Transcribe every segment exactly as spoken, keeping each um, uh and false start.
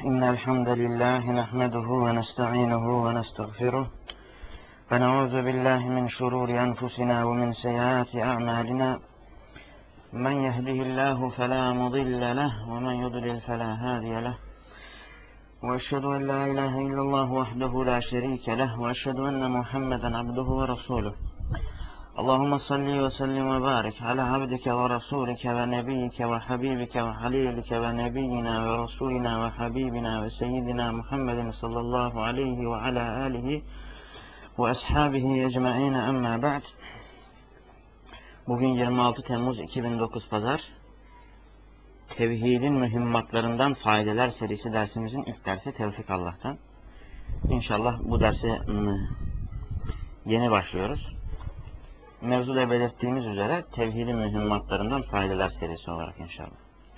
إن الحمد لله نحمده ونستعينه ونستغفره ونعوذ بالله من شرور أنفسنا ومن سيئات أعمالنا من يهده الله فلا مضل له ومن يضلل فلا هادي له وأشهد أن لا إله إلا الله وحده لا شريك له وأشهد أن محمدا عبده ورسوله اللهم صل وسلم وبارك على عبدك ورسولك ونبيك وحبيبك وخليلك ونبينا ورسولنا وحبيبنا وسيدنا محمد صلى الله عليه وعلى آله وأصحابه ecmaîn amma ba'd. Bugün yirmi altı Temmuz iki bin dokuz Pazar. Tevhidin mühimmatlarından faydeler serisi dersimizin ilk dersi Tevfik Allah'tan. İnşallah bu derse yeni başlıyoruz. Mevzuda belirttiğimiz üzere tevhidin mühimmatlarından faydeler serisi olarak inşallah.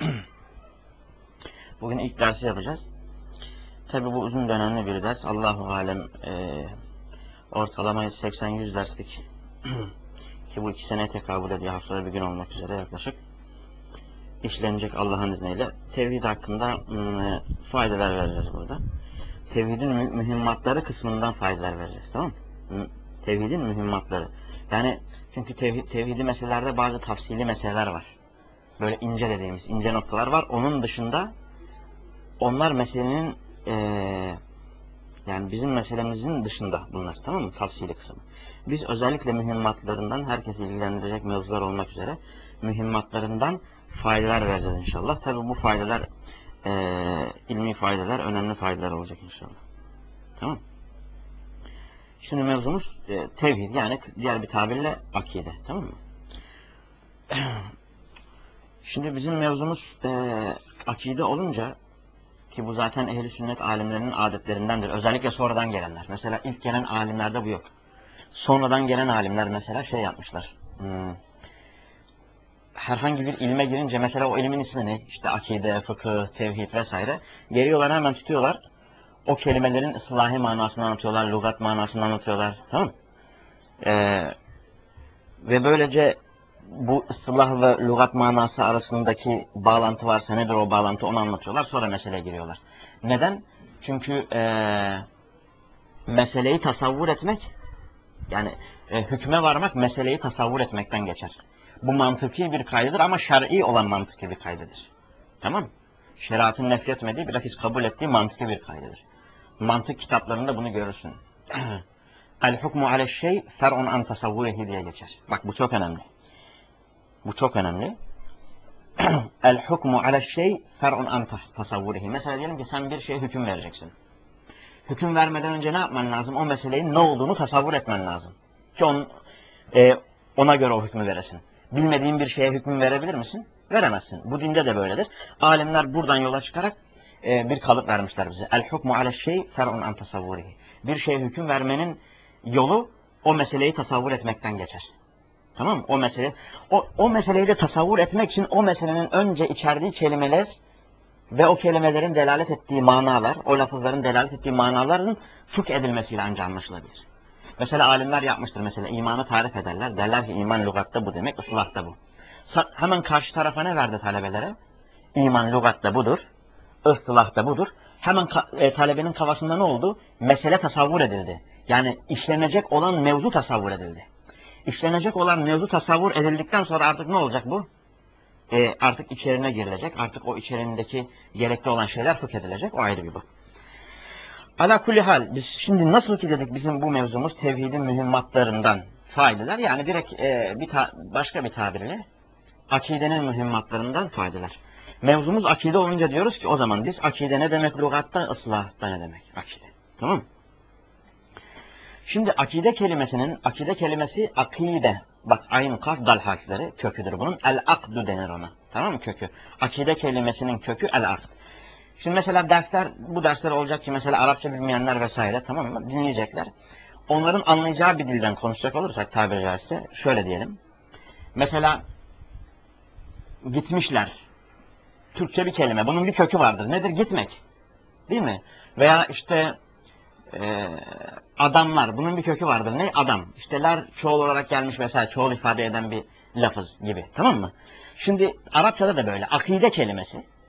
Bugün ilk dersi yapacağız. Tabi bu uzun dönemli bir ders. Allahu alem e, ortalama seksen yüz derslik ki bu iki seneye tekabül ediyor, haftada bir gün olmak üzere yaklaşık işlenecek Allah'ın izniyle. Tevhid hakkında e, faydeler vereceğiz burada. Tevhidin mühimmatları kısmından faydeler vereceğiz, tamam mı? Tevhidin mühimmatları. Yani çünkü tevhid, tevhidi meselelerde bazı tafsili meseleler var. Böyle ince dediğimiz ince noktalar var. Onun dışında onlar meselenin e, yani bizim meselemizin dışında bunlar, tamam mı? Tafsili kısmı. Biz özellikle mühimmatlarından, herkesi ilgilendirecek mevzular olmak üzere mühimmatlarından faydalar vereceğiz inşallah. Tabi bu faydalar e, ilmi faydalar, önemli faydalar olacak inşallah. Tamam. Şimdi mevzumuz e, tevhid, yani diğer bir tabirle akide, tamam mı? Şimdi bizim mevzumuz e, akide olunca, ki bu zaten ehl-i sünnet alimlerinin adetlerindendir. Özellikle sonradan gelenler. Mesela ilk gelen alimlerde bu yok. Sonradan gelen alimler mesela şey yapmışlar. Hmm, herhangi bir ilme girince mesela o ilmin ismi ne? İşte akide, fıkıh, tevhid vesaire. Geliyorlar hemen tutuyorlar. O kelimelerin ıslahi manasını anlatıyorlar, lügat manasını anlatıyorlar. Tamam mı? Ee, ve böylece bu ıslah ve lügat manası arasındaki bağlantı varsa nedir o bağlantı, onu anlatıyorlar. Sonra meseleye giriyorlar. Neden? Çünkü ee, meseleyi tasavvur etmek, yani e, hükme varmak meseleyi tasavvur etmekten geçer. Bu mantıki bir kaydıdır ama şer'i olan mantıki bir kaydıdır. Tamam mı? Şeriatın nefretmediği, bilakis kabul ettiği mantıki bir kaydıdır. Mantık kitaplarında bunu görürsün. El hukmu ale'ş-şey fer'un an tasavvurihi diye geçer. Bak bu çok önemli. Bu çok önemli. El hukmu ale'ş-şey fer'un an tasavvurihi. Mesela diyelim ki sen bir şeye hüküm vereceksin. Hüküm vermeden önce ne yapman lazım? O meselenin ne olduğunu tasavvur etmen lazım. Ki on, e, ona göre o hükmü veresin. Bilmediğin bir şeye hükmü verebilir misin? Veremezsin. Bu dinde de böyledir. Alimler buradan yola çıkarak e, bir kalıp vermişler bize. El hukmu ale'ş-şey fer'un an tasavvurihi. Bir şeye hüküm vermenin yolu o meseleyi tasavvur etmekten geçer. Tamam mı? O mesele, o, o meseleyi de tasavvur etmek için o meselenin önce içerdiği kelimeler ve o kelimelerin delalet ettiği manalar, o lafızların delalet ettiği manaların fıkh edilmesiyle ancak anlaşılabilir. Mesela alimler yapmıştır, mesela imanı tarif ederler. Derler ki iman lügatta bu demek, ıslahta bu. Sa hemen karşı tarafa ne verdi talebelere? İman lügatta budur, ıslahta budur. Hemen e, talebenin kafasında ne oldu? Mesele tasavvur edildi. Yani işlenecek olan mevzu tasavvur edildi. İşlenecek olan mevzu tasavvur edildikten sonra artık ne olacak bu? E, artık içerine girilecek. Artık o içerindeki gerekli olan şeyler fıkh edilecek. O ayrı bir bak. Ala kulli hal, biz şimdi nasıl ki dedik bizim bu mevzumuz tevhidin mühimmatlarından faydeler. Yani direkt e, bir başka bir tabirle akidenin mühimmatlarından faydeler. Mevzumuz akide olunca diyoruz ki o zaman biz akide ne demek lügatta, ıslahta ne demek akide. Tamam mı? Şimdi akide kelimesinin, akide kelimesi akide. Bak aynı kaf dal harfleri köküdür bunun. El-akdu denir ona. Tamam mı kökü? Akide kelimesinin kökü el-akd. Şimdi mesela dersler, bu dersler olacak ki mesela Arapça bilmeyenler vesaire, tamam mı? Dinleyecekler. Onların anlayacağı bir dilden konuşacak olursak tabiri caizse şöyle diyelim. Mesela gitmişler. Türkçe bir kelime. Bunun bir kökü vardır. Nedir? Gitmek. Değil mi? Veya işte e, adamlar. Bunun bir kökü vardır. Ne? Adam. İşteler çoğul olarak gelmiş vesaire. Çoğul ifade eden bir lafız gibi. Tamam mı? Şimdi Arapçada da böyle. Akide kelimesi.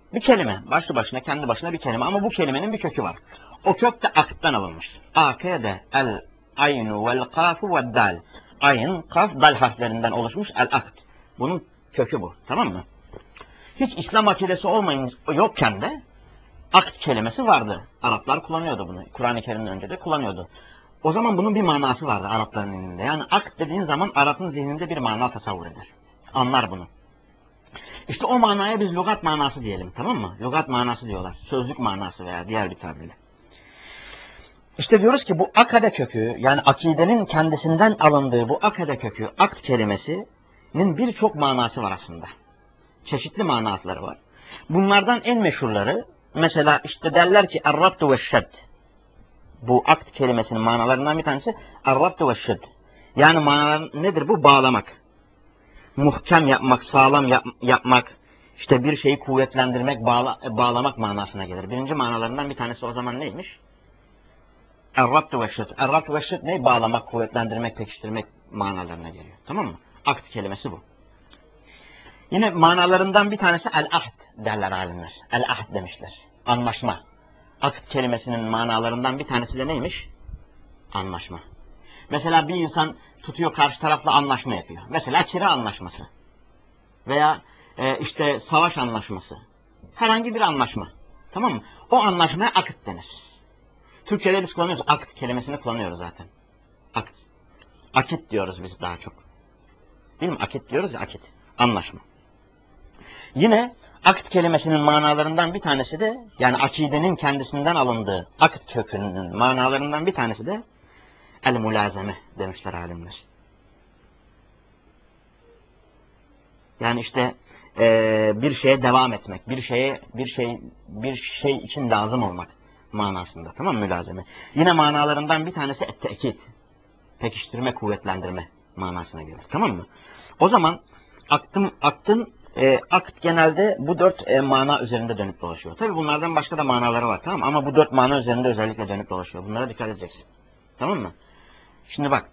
Bir kelime. Başlı başına, kendi başına bir kelime. Ama bu kelimenin bir kökü var. O kök de akıttan alınmış. Akede el aynu vel kafu vel dal. Ayın, kaf, dal harflerinden oluşmuş el akd. Bunun kökü bu. Tamam mı? Hiç İslam akidesi olmayın, yokken de akd kelimesi vardı. Araplar kullanıyordu bunu. Kur'an-ı Kerim'den önce de kullanıyordu. O zaman bunun bir manası vardı Arapların elinde. Yani akd dediğin zaman Arap'ın zihninde bir mana tasavvur eder. Anlar bunu. İşte o manaya biz lügat manası diyelim, tamam mı? Lügat manası diyorlar. Sözlük manası veya diğer bir tabirle. İşte diyoruz ki bu akade kökü, yani akidenin kendisinden alındığı bu akade kökü, akd kelimesinin birçok manası var aslında. Çeşitli manaları var. Bunlardan en meşhurları, mesela işte derler ki er-rabtu ve'ş-şedd. Bu akd kelimesinin manalarından bir tanesi er-rabtu ve'ş-şedd. Yani manalar nedir bu? Bağlamak. Muhkem yapmak, sağlam yap, yapmak, işte bir şeyi kuvvetlendirmek, bağla, bağlamak manasına gelir. Birinci manalarından bir tanesi o zaman neymiş? Er-rabtu ve'ş-şedd. Er-rabtu ve'ş-şedd ne? Bağlamak, kuvvetlendirmek, pekiştirmek manalarına geliyor. Tamam mı? Akd kelimesi bu. Yine manalarından bir tanesi el-ahd derler alimler. El-ahd demişler. Anlaşma. Akd kelimesinin manalarından bir tanesi de neymiş? Anlaşma. Mesela bir insan tutuyor karşı tarafla anlaşma yapıyor. Mesela kira anlaşması. Veya e, işte savaş anlaşması. Herhangi bir anlaşma. Tamam mı? O anlaşmaya akd denir. Türkçe'de biz kullanıyoruz. Akd kelimesini kullanıyoruz zaten. Akd. Akit diyoruz biz daha çok. Değil mi? Akit diyoruz ya, akit. Anlaşma. Yine akd kelimesinin manalarından bir tanesi de, yani akidenin kendisinden alındığı akd kökünün manalarından bir tanesi de el-mulazeme demişler alimler. Yani işte e, bir şeye devam etmek, bir şeye bir şey bir şey için lazım olmak manasında. Tamam mı? Mülazeme. Yine manalarından bir tanesi et-tekit. Pekiştirme, kuvvetlendirme manasına gelir. Tamam mı? O zaman aktın aktın e, akt genelde bu dört e, mana üzerinde dönüp dolaşıyor. Tabi bunlardan başka da manaları var, tamam mı? Ama bu dört mana üzerinde özellikle dönüp dolaşıyor. Bunlara dikkat edeceksin. Tamam mı? Şimdi bak.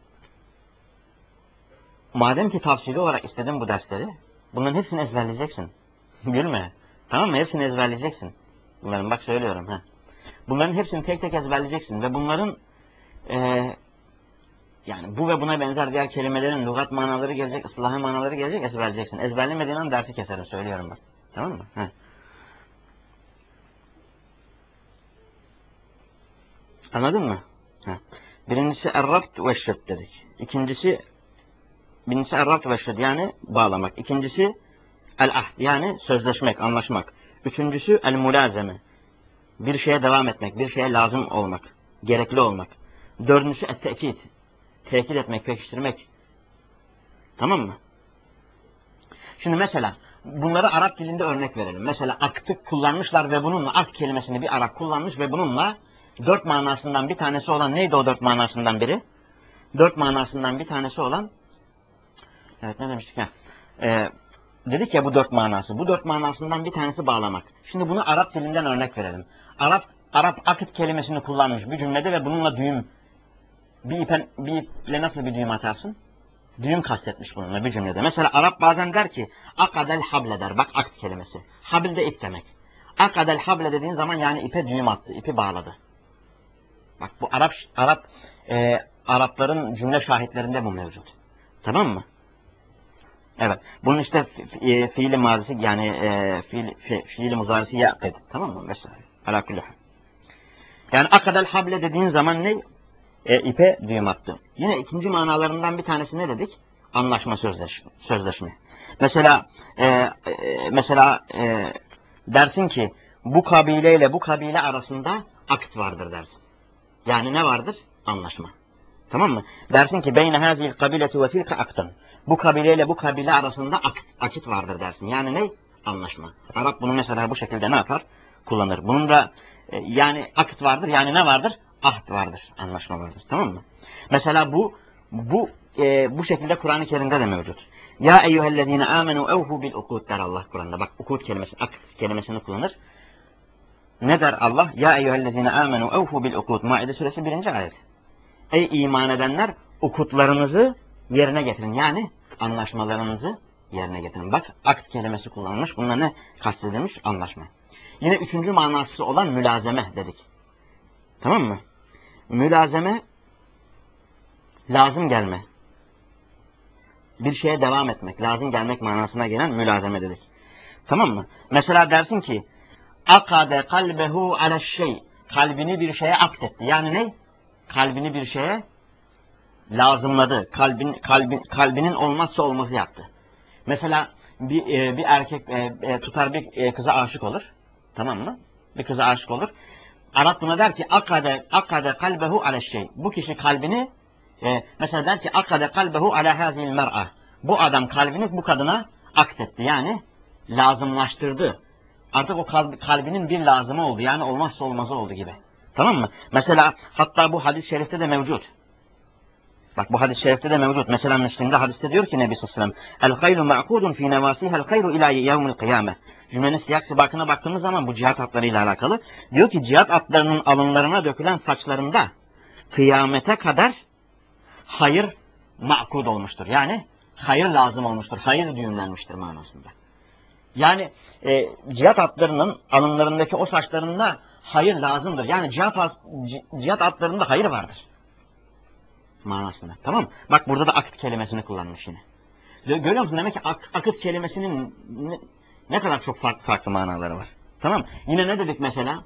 Madem ki tavsiyeli olarak istedin bu dersleri, bunların hepsini ezberleyeceksin. Gülme. Tamam mı? Hepsini ezberleyeceksin. Bunların bak söylüyorum. He. Bunların hepsini tek tek ezberleyeceksin ve bunların e, yani bu ve buna benzer diğer kelimelerin lügat manaları gelecek, ıslahi manaları gelecek, ezberleyeceksin. Ezberlemediğin an dersi keserim, söylüyorum bak. Tamam mı? Heh. Anladın mı? Heh. Birincisi er-rabt ve'ş-şedd dedik. İkincisi birincisi er-rabt ve'ş-şedd yani bağlamak. İkincisi el-ahd yani sözleşmek, anlaşmak. Üçüncüsü el-mulazeme. Bir şeye devam etmek, bir şeye lazım olmak, gerekli olmak. Dördüncüsü et-tekit. Tekit etmek, pekiştirmek. Tamam mı? Şimdi mesela bunları Arap dilinde örnek verelim. Mesela aktı kullanmışlar ve bununla akt kelimesini bir Arap kullanmış ve bununla dört manasından bir tanesi olan neydi o dört manasından biri? Dört manasından bir tanesi olan evet ne demiştik ya? Ee, dedik ya bu dört manası. Bu dört manasından bir tanesi bağlamak. Şimdi bunu Arap dilinden örnek verelim. Arap Arap akit kelimesini kullanmış bir cümlede ve bununla düğüm bir ipen bir iple nasıl bir düğüm atarsın? Düğüm kastetmiş bununla bir cümlede. Mesela Arap bazen der ki akadel hable der. Bak akt kelimesi. Habil de ip demek. Akadel hable dediğin zaman yani ipe düğüm attı, ipi bağladı. Bak bu Arap Arap e, Arapların cümle şahitlerinde bu mevcut. Tamam mı? Evet. Bunun işte fi, fiili mazisi yani e, fiil, fi, fiili muzarisi yaqid. Tamam mı? Mesela. Ala kulli hal. Yani akadel hable dediğin zaman ne? E, ipe düğüm attı. Yine ikinci manalarından bir tanesi ne dedik? Anlaşma, sözleşme. sözleşme. Mesela e, e, mesela e, dersin ki bu kabileyle bu kabile arasında akt vardır dersin. Yani ne vardır? Anlaşma. Tamam mı? Dersin ki beyne hazil kabileti ve tilka aktın. Bu kabileyle bu kabile arasında akt, akit vardır dersin. Yani ne? Anlaşma. Arap bunu mesela bu şekilde ne yapar? Kullanır. Bunun da e, yani akit vardır. Yani ne vardır? Ahd vardır. Anlaşma vardır. Tamam mı? Mesela bu bu e, bu şekilde Kur'an-ı Kerim'de de mevcut. Ya eyyühellezine amenu evhu bil ukud der Allah Kur'an'da. Bak ukud kelimesi, akd kelimesini kullanır. Ne der Allah? Ya eyyühellezine amenu evhu bil ukud. Maide suresi birinci ayet. Ey iman edenler ukutlarınızı yerine getirin. Yani anlaşmalarınızı yerine getirin. Bak akd kelimesi kullanılmış. Bununla ne kastedilmiş? Anlaşma. Yine üçüncü manası olan mülazeme dedik. Tamam mı? Mülazeme, lazım gelme. Bir şeye devam etmek, lazım gelmek manasına gelen mülazeme dedik. Tamam mı? Mesela dersin ki akade kalbehu aleşşey, kalbini bir şeye akdetti. Yani ne? Kalbini bir şeye lazımladı. Kalbin, kalbin, kalbinin olmazsa olmazı yaptı. Mesela bir, e, bir erkek e, e, tutar bir e, kıza aşık olur. Tamam mı? Bir kıza aşık olur. Arap buna der ki akade akade kalbehu aleşşey. Bu kişi kalbini e, mesela der ki akade kalbehu ala hazil mer'a. Bu adam kalbini bu kadına akdetti. Yani lazımlaştırdı. Artık o kalb, kalbinin bir lazımı oldu. Yani olmazsa olmazı oldu gibi. Tamam mı? Mesela hatta bu hadis-i şerifte de mevcut. Bak bu hadis-i şerifte de mevcut. Mesela Müslim'de hadiste diyor ki Nebi sallallahu aleyhi ve sellem el hayru ma'kudun fi nevasihel hayru ila yevmil kıyame. Cümlenin siyak sibakına baktığımız zaman bu cihat atlarıyla alakalı. Diyor ki cihat atlarının alınlarına dökülen saçlarında kıyamete kadar hayır makud olmuştur. Yani hayır lazım olmuştur. Hayır düğümlenmiştir manasında. Yani e, cihat atlarının alınlarındaki o saçlarında hayır lazımdır. Yani cihat, cihat atlarında hayır vardır. Manasında. Tamam mı? Bak burada da akıt kelimesini kullanmış yine. Görüyor musun? Demek ki ak, akıt kelimesinin ne, ne kadar çok farklı farklı manaları var. Tamam mı? Yine ne dedik mesela?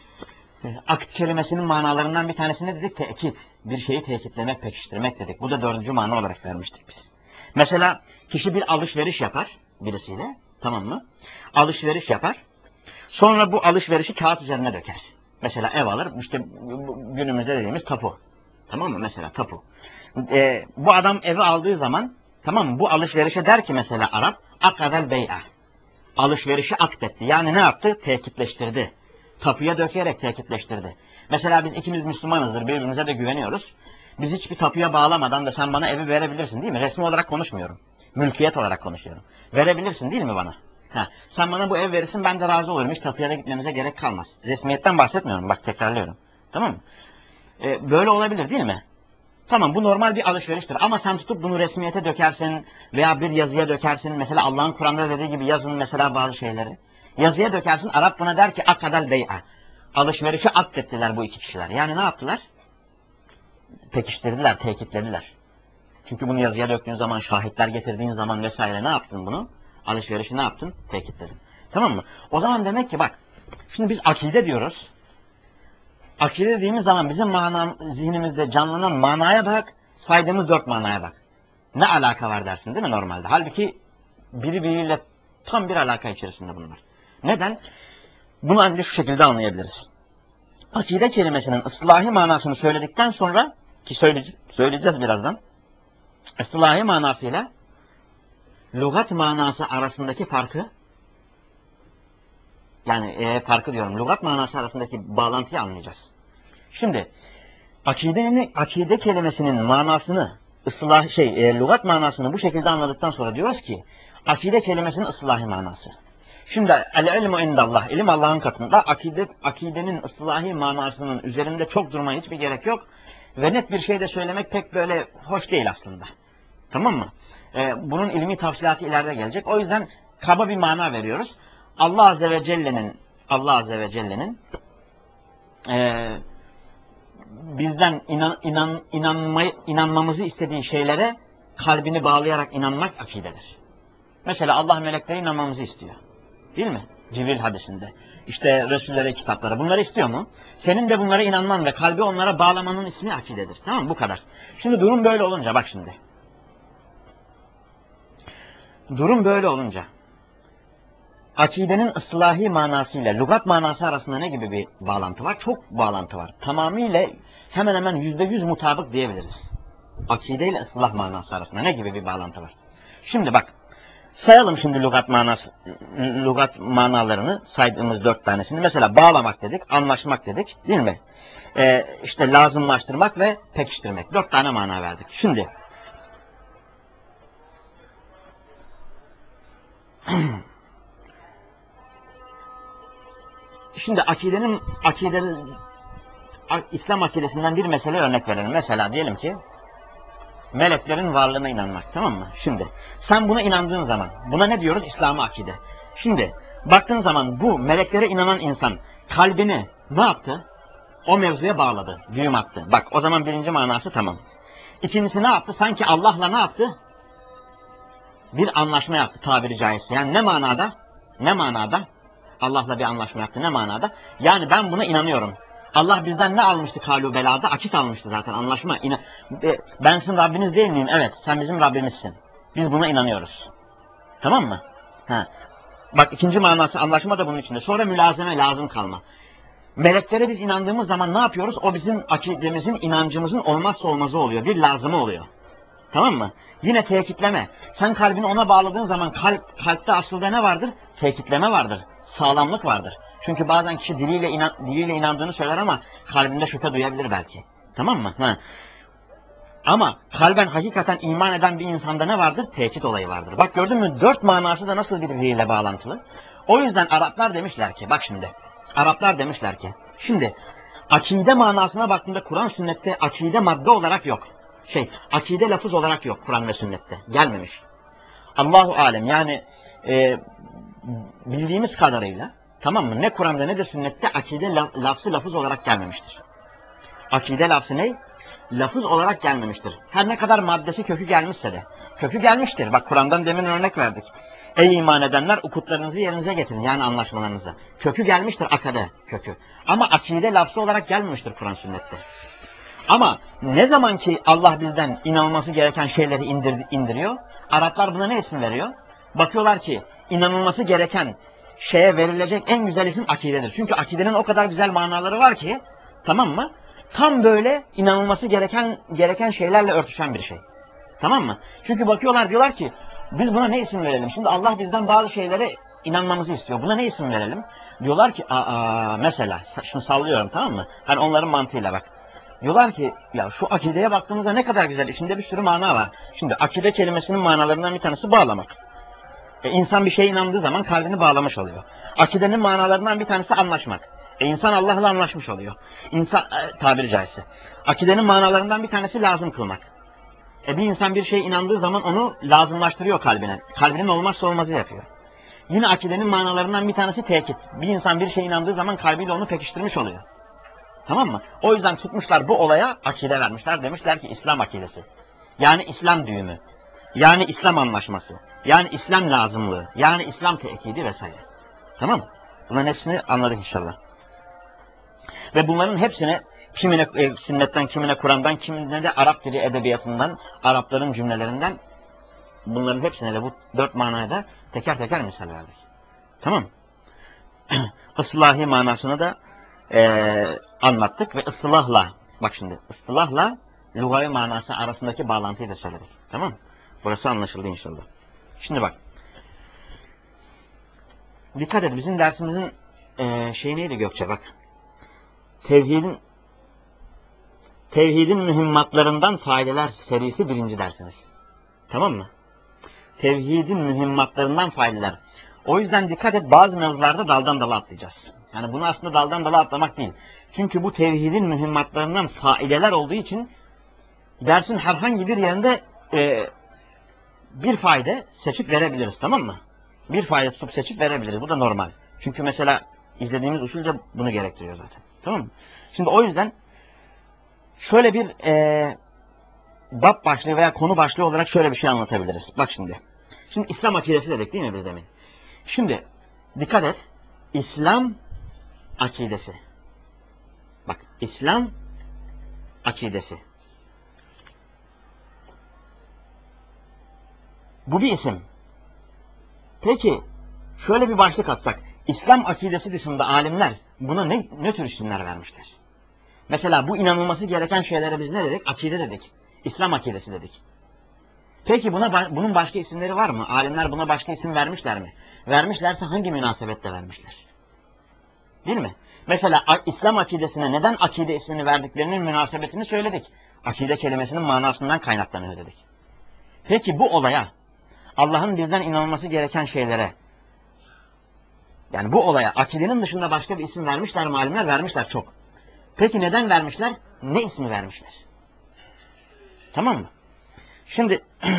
Akıt kelimesinin manalarından bir tanesi ne dedik? Tekit. Bir şeyi tekitlemek, pekiştirmek dedik. Bu da dördüncü mana olarak vermiştik biz. Mesela kişi bir alışveriş yapar birisiyle. Tamam mı? Alışveriş yapar. Sonra bu alışverişi kağıt üzerine döker. Mesela ev alır. İşte günümüzde dediğimiz tapu. Tamam mı? Mesela tapu. Ee, bu adam evi aldığı zaman tamam mı? Bu alışverişe der ki mesela Arap akadel bey'a. Alışverişi akdetti. Yani ne yaptı? Tekitleştirdi. Tapuya dökerek tekitleştirdi. Mesela biz ikimiz Müslümanızdır. Birbirimize de güveniyoruz. Biz hiçbir tapuya bağlamadan da sen bana evi verebilirsin değil mi? Resmi olarak konuşmuyorum. Mülkiyet olarak konuşuyorum. Verebilirsin değil mi bana? Ha, sen bana bu ev verirsin ben de razı olurum. Hiç tapuya da gitmemize gerek kalmaz. Resmiyetten bahsetmiyorum. Bak tekrarlıyorum. Tamam mı? Ee, böyle olabilir değil mi? Tamam bu normal bir alışveriştir ama sen tutup bunu resmiyete dökersin veya bir yazıya dökersin. Mesela Allah'ın Kur'an'da dediği gibi yazın mesela bazı şeyleri. Yazıya dökersin Arap buna der ki akadel bey'a. Alışverişi akdettiler bu iki kişiler. Yani ne yaptılar? Pekiştirdiler, tekitlediler. Çünkü bunu yazıya döktüğün zaman, şahitler getirdiğin zaman vesaire ne yaptın bunu? Alışverişi ne yaptın? Tekitledin. Tamam mı? O zaman demek ki bak, şimdi biz akide diyoruz. Akide dediğimiz zaman bizim mana, zihnimizde canlanan manaya bak, saydığımız dört manaya bak. Ne alaka var dersin değil mi normalde? Halbuki birbiriyle tam bir alaka içerisinde bunlar. Neden? Bunu ancak şu şekilde anlayabiliriz. Akide kelimesinin ıslahi manasını söyledikten sonra, ki söyleyeceğiz, söyleyeceğiz birazdan, ıslahi manasıyla lügat manası arasındaki farkı, yani e, farkı diyorum, lügat manası arasındaki bağlantıyı anlayacağız. Şimdi akide, akide kelimesinin manasını, ıslah şey, e, lügat manasını bu şekilde anladıktan sonra diyoruz ki akide kelimesinin ıslahi manası. Şimdi el-ilmu indallah, ilim Allah'ın katında. Akide, akidenin ıslahi manasının üzerinde çok durmaya hiçbir gerek yok. Ve net bir şey de söylemek pek böyle hoş değil aslında. Tamam mı? Ee, bunun ilmi tafsilatı ileride gelecek. O yüzden kaba bir mana veriyoruz. Allah Azze ve Celle'nin Allah Azze ve Celle'nin e, bizden inan, inan, inanmayı, inanmamızı istediği şeylere kalbini bağlayarak inanmak akidedir. Mesela Allah meleklere inanmamızı istiyor. Değil mi? Cibril hadisinde. İşte Resullere, kitaplara. Bunları istiyor mu? Senin de bunlara inanman ve kalbi onlara bağlamanın ismi akidedir. Tamam mı? Bu kadar. Şimdi durum böyle olunca bak şimdi. Durum böyle olunca akidenin ıslahi manasıyla lügat manası arasında ne gibi bir bağlantı var? Çok bağlantı var. Tamamıyla hemen hemen yüzde yüz mutabık diyebiliriz. Akide ile ıslah manası arasında ne gibi bir bağlantı var? Şimdi bak. Sayalım şimdi lügat manası, lügat manalarını saydığımız dört tanesini. Mesela bağlamak dedik, anlaşmak dedik, değil mi? Ee, işte lazımlaştırmak ve pekiştirmek. Dört tane mana verdik. Şimdi şimdi akidenin akidenin İslam akidesinden bir mesele örnek verelim. Mesela diyelim ki meleklerin varlığına inanmak, tamam mı? Şimdi sen buna inandığın zaman buna ne diyoruz? İslam akide. Şimdi baktığın zaman bu meleklere inanan insan kalbini ne yaptı? O mevzuya bağladı, düğüm attı. Bak o zaman birinci manası tamam. İkincisi ne yaptı? Sanki Allah'la ne yaptı? Bir anlaşma yaptı tabiri caizse. Yani ne manada? Ne manada? Allah'la bir anlaşma yaptı. Ne manada? Yani ben buna inanıyorum. Allah bizden ne almıştı kalu belada? Akit almıştı zaten anlaşma. İna ben sizin Rabbiniz değil miyim? Evet sen bizim Rabbimizsin. Biz buna inanıyoruz. Tamam mı? Ha. Bak ikinci manası anlaşma da bunun içinde. Sonra mülazeme lazım kalma. Meleklere biz inandığımız zaman ne yapıyoruz? O bizim akidemizin, inancımızın olmazsa olmazı oluyor. Bir lazımı oluyor. Tamam mı? Yine tekitleme. Sen kalbini ona bağladığın zaman kalp, kalpte aslında ne vardır? Tekitleme vardır. Sağlamlık vardır. Çünkü bazen kişi diliyle, inan, diliyle inandığını söyler ama kalbinde şüphe duyabilir belki. Tamam mı? Ha. Ama kalben hakikaten iman eden bir insanda ne vardır? Tekit olayı vardır. Bak gördün mü? Dört manası da nasıl birbiriyle bağlantılı. O yüzden Araplar demişler ki, bak şimdi. Araplar demişler ki, şimdi akide manasına baktığında Kur'an sünnette akide madde olarak yok. Şey, akide lafız olarak yok Kur'an ve sünnette. Gelmemiş. Allahu alem yani e, bildiğimiz kadarıyla tamam mı? Ne Kur'an'da ne de sünnette akide lafzı lafız olarak gelmemiştir. Akide lafzı ne? Lafız olarak gelmemiştir. Her ne kadar maddesi kökü gelmişse de. Kökü gelmiştir. Bak Kur'an'dan demin örnek verdik. Ey iman edenler ukutlarınızı yerinize getirin. Yani anlaşmalarınızı. Kökü gelmiştir akade kökü. Ama akide lafzı olarak gelmemiştir Kur'an sünnette. Ama ne zaman ki Allah bizden inanılması gereken şeyleri indir, indiriyor, Araplar buna ne ismi veriyor? Bakıyorlar ki inanılması gereken şeye verilecek en güzel isim akidedir. Çünkü akidenin o kadar güzel manaları var ki, tamam mı? Tam böyle inanılması gereken gereken şeylerle örtüşen bir şey. Tamam mı? Çünkü bakıyorlar diyorlar ki biz buna ne isim verelim? Şimdi Allah bizden bazı şeylere inanmamızı istiyor. Buna ne isim verelim? Diyorlar ki aa, mesela şunu sallıyorum tamam mı? Hani onların mantığıyla bak. Diyorlar ki ya şu akideye baktığımızda ne kadar güzel. İçinde bir sürü mana var. Şimdi akide kelimesinin manalarından bir tanesi bağlamak. E, insan bir şeye inandığı zaman kalbini bağlamış oluyor. Akidenin manalarından bir tanesi anlaşmak. E, insan Allah'la anlaşmış oluyor. İnsan e, tabiri caizse. Akidenin manalarından bir tanesi lazım kılmak. E, bir insan bir şeye inandığı zaman onu lazımlaştırıyor kalbine. Kalbinin olmazsa olmazı yapıyor. Yine akidenin manalarından bir tanesi tekit. Bir insan bir şeye inandığı zaman kalbiyle onu pekiştirmiş oluyor. Tamam mı? O yüzden tutmuşlar bu olaya akide vermişler. Demişler ki İslam akidesi. Yani İslam düğümü. Yani İslam anlaşması. Yani İslam lazımlığı. Yani İslam tekidi vesaire. Tamam mı? Bunların hepsini anladık inşallah. Ve bunların hepsine kimine e, sünnetten, kimine Kur'an'dan, kimine de Arap dili edebiyatından, Arapların cümlelerinden bunların hepsine de bu dört manaya da teker teker misal verdik. Tamam mı? Islahi manasını da e, anlattık ve ıslahla, bak şimdi ıslahla lugavi manası arasındaki bağlantıyı da söyledik. Tamam mı? Burası anlaşıldı inşallah. Şimdi bak. Dikkat et bizim dersimizin e, şey neydi Gökçe bak. Tevhidin Tevhidin mühimmatlarından faydeler serisi birinci dersimiz. Tamam mı? Tevhidin mühimmatlarından faydeler. O yüzden dikkat et bazı mevzularda daldan dala atlayacağız. Yani bunu aslında daldan dala atlamak değil. Çünkü bu tevhidin mühimmatlarından faideler olduğu için dersin herhangi bir yerinde e, bir fayda seçip verebiliriz, tamam mı? Bir fayda tutup seçip verebiliriz. Bu da normal. Çünkü mesela izlediğimiz usulce bunu gerektiriyor zaten. Tamam mı? Şimdi o yüzden şöyle bir e, bab başlığı veya konu başlığı olarak şöyle bir şey anlatabiliriz. Bak şimdi. Şimdi İslam akidesi dedik değil mi biz demin? Şimdi dikkat et. İslam akidesi. Bak İslam akidesi. Bu bir isim. Peki şöyle bir başlık atsak. İslam akidesi dışında alimler buna ne, ne tür isimler vermişler? Mesela bu inanılması gereken şeylere biz ne dedik? Akide dedik. İslam akidesi dedik. Peki buna bunun başka isimleri var mı? Alimler buna başka isim vermişler mi? Vermişlerse hangi münasebetle vermişler? Değil mi? Mesela İslam akidesine neden akide ismini verdiklerinin münasebetini söyledik. Akide kelimesinin manasından kaynaklanıyor dedik. Peki bu olaya Allah'ın bizden inanılması gereken şeylere yani bu olaya akidenin dışında başka bir isim vermişler mi alimler? Vermişler çok. Peki neden vermişler? Ne ismi vermişler? Tamam mı? Şimdi e,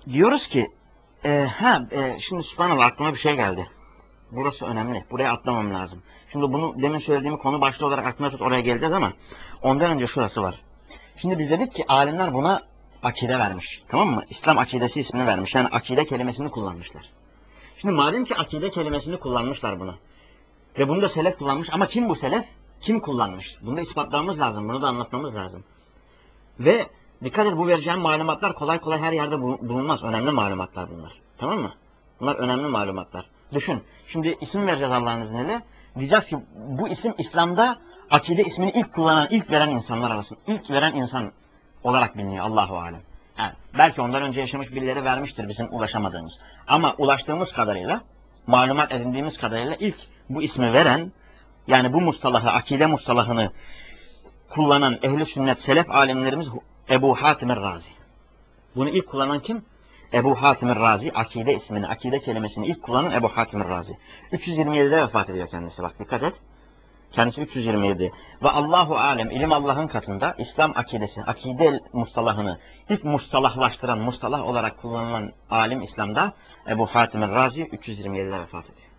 diyoruz ki e, ha e, şimdi subhanallah aklıma bir şey geldi. Burası önemli. Buraya atlamam lazım. Şimdi bunu demin söylediğim konu başlı olarak aklına tut, oraya geleceğiz ama ondan önce şurası var. Şimdi biz dedik ki alimler buna akide vermiş. Tamam mı? İslam akidesi ismini vermiş. Yani akide kelimesini kullanmışlar. Şimdi madem ki akide kelimesini kullanmışlar buna ve bunu da selef kullanmış ama kim bu selef? Kim kullanmış? Bunu da ispatlamamız lazım. Bunu da anlatmamız lazım. Ve dikkat et, bu vereceğim malumatlar kolay kolay her yerde bulunmaz. Önemli malumatlar bunlar. Tamam mı? Bunlar önemli malumatlar. Düşün. Şimdi isim vereceğiz Allah'ın izniyle. Diyeceğiz ki bu isim İslam'da akide ismini ilk kullanan, ilk veren insanlar arasında. İlk veren insan olarak biliniyor. Allahu alem. Yani belki ondan önce yaşamış birileri vermiştir bizim ulaşamadığımız. Ama ulaştığımız kadarıyla, malumat edindiğimiz kadarıyla ilk bu ismi veren, yani bu mustalahı, akide mustalahını kullanan ehli sünnet selef alimlerimiz Ebu Hatim el-Razi. Bunu ilk kullanan kim? Ebu Hatim el-Razi. Akide ismini, akide kelimesini ilk kullanan Ebu Hatim el-Razi. üç yüz yirmi yedide vefat ediyor kendisi. Bak dikkat et. Kendisi üç yüz yirmi yedi. Ve Allahu alem, ilim Allah'ın katında İslam akidesi, akide mustalahını ilk mustalahlaştıran, mustalah olarak kullanılan alim İslam'da Ebu Hatim el-Razi üç yüz yirmi yedide vefat ediyor.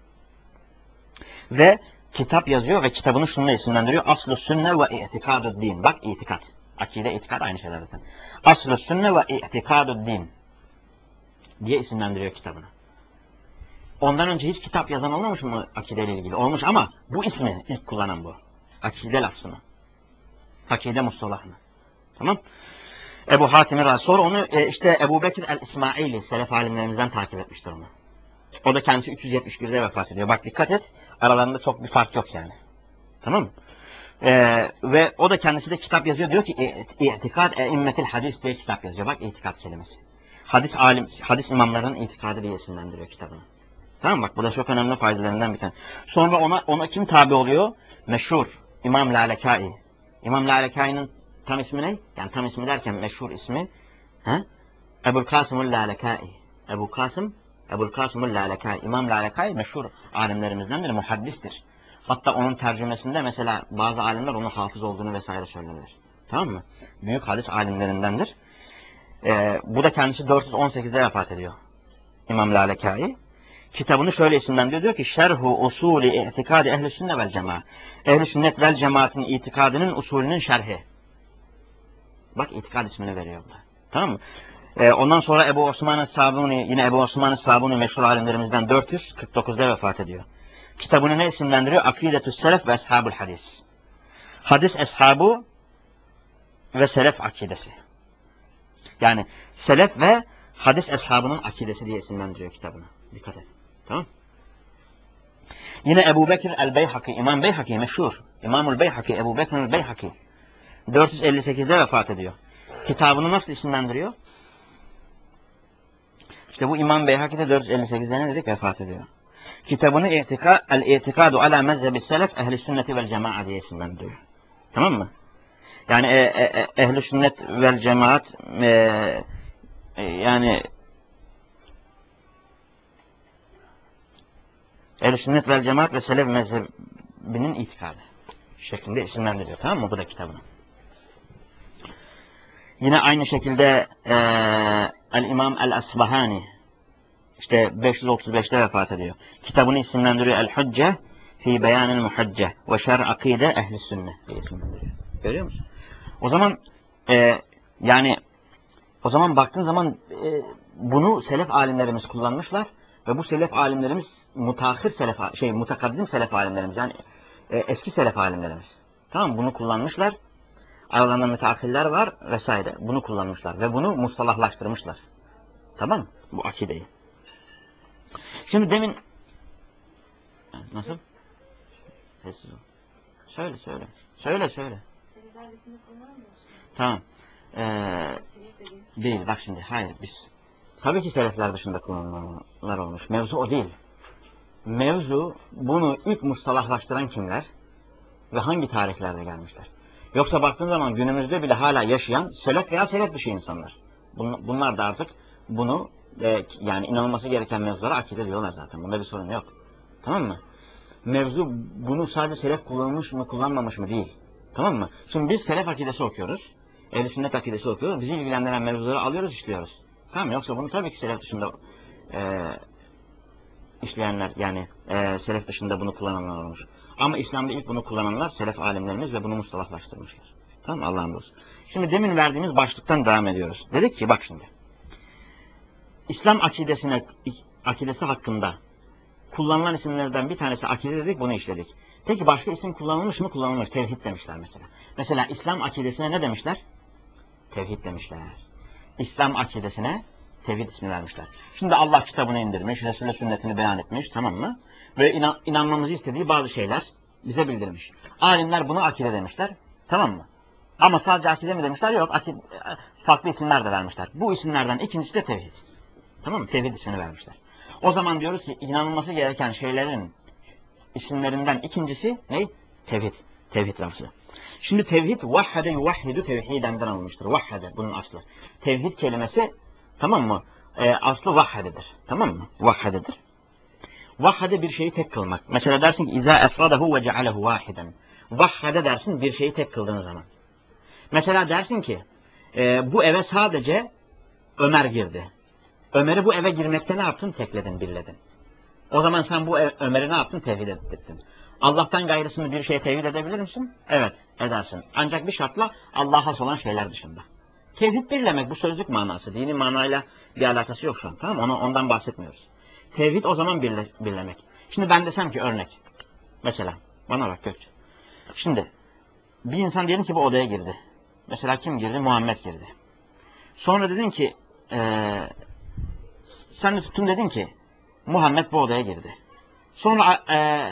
Ve kitap yazıyor ve kitabını şununla isimlendiriyor. Asl-ı sünne ve i'tikad-ı din. Bak itikat. Akide, itikat aynı şeyler zaten. Asl-ı sünne ve i'tikad-ı din diye isimlendiriyor kitabını. Ondan önce hiç kitap yazan olmamış mı akideyle ilgili? Olmuş ama bu ismi ilk kullanan bu. Akide lafzını. Akide mustalahını. Tamam. Ebu Hatim el-Razi. Sonra onu e, işte Ebu Bekir el-İsmaili, selef alimlerimizden takip etmiştir onu. O da kendisi üç yüz yetmiş birde vefat ediyor. Bak dikkat et. Aralarında çok bir fark yok yani. Tamam mı? Ee, ve o da kendisi de kitap yazıyor. Diyor ki İtikad e'immetil hadis diye kitap yazıyor. Bak itikat kelimesi. Hadis alim, hadis imamlarının itikadı diye isimlendiriyor kitabını. Tamam mı? Bak bu da çok önemli faydalarından bir tane. Sonra ona ona kim tabi oluyor? Meşhur İmam Lalekai. İmam Lalekai'nin tam ismi ne? Yani tam ismi derken meşhur ismi he? Ebu Kasım'ul Lalekai. Ebu Kasım Ebu Kasım'ul Lalekai. İmam Lalekai meşhur alimlerimizdendir, muhaddistir. Hatta onun tercümesinde mesela bazı alimler onun hafız olduğunu vesaire söylerler. Tamam mı? Büyük hadis alimlerindendir. Ee, bu da kendisi dört yüz on sekizde vefat ediyor. İmam Lalekai. Kitabını şöyle isimlendiriyor. Diyor ki Şerhu usulü itikadi ehl-i sünnet vel cemaat. Ehl-i sünnet vel cemaatin itikadının usulünün şerhi. Bak itikad ismini veriyor burada. Tamam mı? Ee, ondan sonra Ebu Osman el-Sabuni, yine Ebu Osman el-Sabuni meşhur alimlerimizden dört yüz kırk dokuzda vefat ediyor. Kitabını ne isimlendiriyor? Akidetü selef ve eshabul hadis. Hadis eshabı ve selef akidesi. Yani selef ve hadis eshabının akidesi diye isimlendiriyor kitabını. Dikkat et. Tamam. Yine Ebu Bekir el-Beyhaki, İmam Beyhaki meşhur. İmamul Beyhaki, Ebu Bekir el-Beyhaki. dört yüz elli sekizde vefat ediyor. Kitabını nasıl isimlendiriyor? İşte bu İmam Beyhaki de dört yüz elli sekizde ne dedik? Vefat ediyor. Kitabını el-İtikadu ala mezhebi selef ehli sünneti vel cemaat diye isimlendiriyor. Tamam mı? Yani e, e, ehli sünnet vel cemaat e, e, yani ehli sünnet vel cemaat ve selef mezhebinin itikadı şeklinde isimlendiriyor. Tamam mı? Bu da kitabını. Yine aynı şekilde e, el-İmam el-Asbahani işte beş yüz otuz beşte vefat ediyor. Kitabını isimlendiriyor El-Hücce fi beyanil muhacce ve şer akide ehli sünnet diye isimlendiriyor. Görüyor musun? O zaman e, yani o zaman baktığın zaman e, bunu selef alimlerimiz kullanmışlar ve bu selef alimlerimiz mutahhir selef şey mutakaddim selef alimlerimiz yani e, eski selef alimlerimiz. Tamam bunu kullanmışlar. Aralarında müteahhirler var vesaire. Bunu kullanmışlar ve bunu mustalahlaştırmışlar. Tamam mı? Bu akideyi. Şimdi demin nasıl? Sessiz ol. Söyle söyle. Söyle söyle. Tamam. Ee, değil bak şimdi. Hayır biz. Tabii ki selefler dışında kullanılanlar olmuş. Mevzu o değil. Mevzu bunu ilk mustalahlaştıran kimler? Ve hangi tarihlerde gelmişler? Yoksa baktığın zaman günümüzde bile hala yaşayan selef veya selef dışı insanlar. Bunlar da artık bunu e, yani inanılması gereken mevzulara akide diyorlar zaten. Bunda bir sorun yok. Tamam mı? Mevzu bunu sadece selef kullanmış mı kullanmamış mı değil. Tamam mı? Şimdi biz selef akidesi okuyoruz. Ehl-i sünnet akidesi okuyoruz. Bizi ilgilendiren mevzuları alıyoruz işliyoruz. Tamam, yoksa bunu tabii ki selef dışında e, işleyenler, yani e, selef dışında bunu kullananlar olmuş. Ama İslam'da ilk bunu kullananlar selef alimlerimiz ve bunu mustalahlaştırmışlar. Tamam, Allah'ın dostu. Şimdi demin verdiğimiz başlıktan devam ediyoruz. Dedik ki bak şimdi. İslam akidesine, akidesi hakkında kullanılan isimlerden bir tanesi akide dedik, bunu işledik. Peki başka isim kullanılmış mı? Kullanılmış. Tevhid demişler mesela. Mesela İslam akidesine ne demişler? Tevhid demişler. İslam akidesine tevhid ismini vermişler. Şimdi Allah kitabını indirmiş, Resulü sünnetini beyan etmiş, tamam mı? Ve inan, inanmamızı istediği bazı şeyler bize bildirmiş. Alimler buna akide demişler, tamam mı? Ama sadece akide mi demişler? Yok, akide, farklı isimler de vermişler. Bu isimlerden ikincisi de tevhid. Tamam mı? Tevhid ismini vermişler. O zaman diyoruz ki inanılması gereken şeylerin isimlerinden ikincisi ne? Tevhid. Tevhid lafzı. Şimdi tevhid vahhede yuvahhidu tevhidenden alınmıştır. Vahhede bunun aslı. Tevhid kelimesi, tamam mı? E, aslı vahhededir. Tamam mı? Vahhededir. Vahhede bir şeyi tek kılmak. Mesela dersin ki İzâ efradahu ve cealehu vahiden. Vahhede dersin bir şeyi tek kıldığın zaman. Mesela dersin ki e, bu eve sadece Ömer girdi. Ömer'i bu eve girmekte ne yaptın? Tekledin, birledin. O zaman sen bu Ömer'i ne yaptın? Tevhid ettin. Allah'tan gayrısını bir şeye tevhid edebilir misin? Evet, edersin. Ancak bir şartla Allah'a has olan şeyler dışında. Tevhid birlemek bu sözlük manası. Dini manayla bir alakası yok şu an. Tamam mı? Onu, ondan bahsetmiyoruz. Tevhid o zaman birle, birlemek. Şimdi ben desem ki örnek. Mesela bana bak Gökçe. Şimdi bir insan diyelim ki bu odaya girdi. Mesela kim girdi? Muhammed girdi. Sonra dedin ki ee, sen de tuttun dedin ki Muhammed bu odaya girdi. Sonra ee,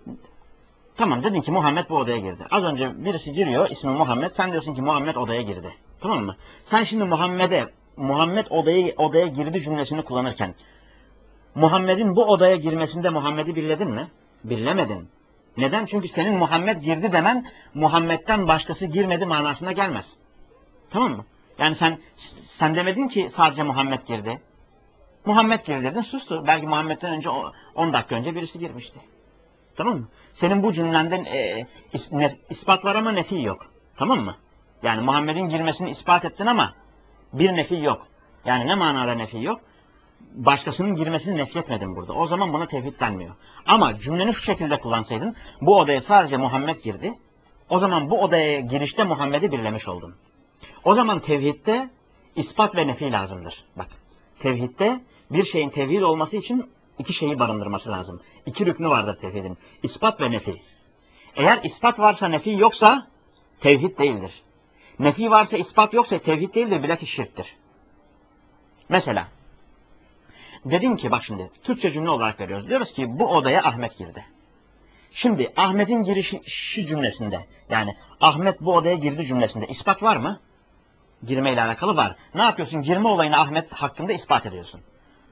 tamam dedin ki Muhammed bu odaya girdi. Az önce birisi giriyor, ismi Muhammed. Sen diyorsun ki Muhammed odaya girdi. Tamam mı? Sen şimdi Muhammed'e Muhammed odaya odaya girdi cümlesini kullanırken Muhammed'in bu odaya girmesinde Muhammed'i birledin mi? Birlemedin. Neden? Çünkü senin Muhammed girdi demen Muhammed'den başkası girmedi manasına gelmez. Tamam mı? Yani sen sen demedin ki sadece Muhammed girdi. Muhammed girdi dedin, sustu. Belki Muhammed'den önce on dakika önce birisi girmişti. Tamam mı? Senin bu cümlenden e, is, ne, ispat var ama nefi yok. Tamam mı? Yani Muhammed'in girmesini ispat ettin ama bir nefi yok. Yani ne manada nefi yok? Başkasının girmesini nefretmedin burada. O zaman buna tevhid denmiyor. Ama cümleni şu şekilde kullansaydın, bu odaya sadece Muhammed girdi. O zaman bu odaya girişte Muhammed'i birlemiş oldun. O zaman tevhidde ispat ve nefi lazımdır. Bak, tevhidde bir şeyin tevhid olması için iki şeyi barındırması lazım. İki rüknü vardır tevhidin. İspat ve nefi. Eğer ispat varsa nefi yoksa tevhid değildir. Nefi varsa ispat yoksa tevhid değildir, bilakis şirktir. Mesela dedim ki bak şimdi Türkçe cümle olarak veriyoruz. Diyoruz ki bu odaya Ahmet girdi. Şimdi Ahmet'in girişi şu cümlesinde, yani Ahmet bu odaya girdi cümlesinde ispat var mı? Girmeyle alakalı var. Ne yapıyorsun? Girme olayını Ahmet hakkında ispat ediyorsun.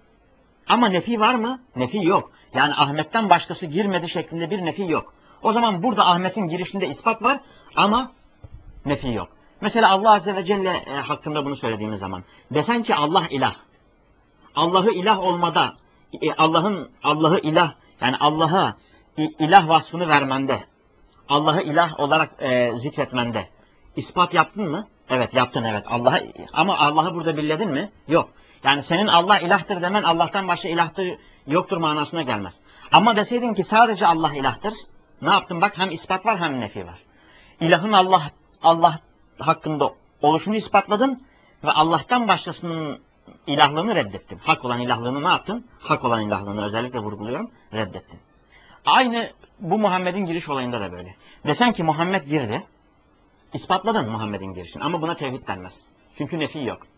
Ama nefi var mı? Nefi yok. Yani Ahmet'ten başkası girmedi şeklinde bir nefi yok. O zaman burada Ahmet'in girişinde ispat var ama nefi yok. Mesela Allah Azze ve Celle e, hakkında bunu söylediğimiz zaman desen ki Allah ilah. Allah'ı ilah olmada, e, Allah'ın Allah'ı ilah, yani Allah'a ilah vasfını vermende, Allah'ı ilah olarak e, zikretmende ispat yaptın mı? Evet yaptın, evet. Allah'a, ama Allah'ı burada birledin mi? Yok. Yani senin Allah ilahtır demen Allah'tan başka ilahtır yoktur manasına gelmez. Ama deseydin ki sadece Allah ilahtır, ne yaptın? Bak hem ispat var hem nefi var. İlahın Allah Allah hakkında oluşunu ispatladın ve Allah'tan başkasının ilahlığını reddettin. Hak olan ilahlığını ne yaptın? Hak olan ilahlığını özellikle vurguluyorum, reddettin. Aynı bu Muhammed'in giriş olayında da böyle. Desen ki Muhammed girdi, ispatladın Muhammed'in girişini ama buna tevhid denmez. Çünkü nefi yok.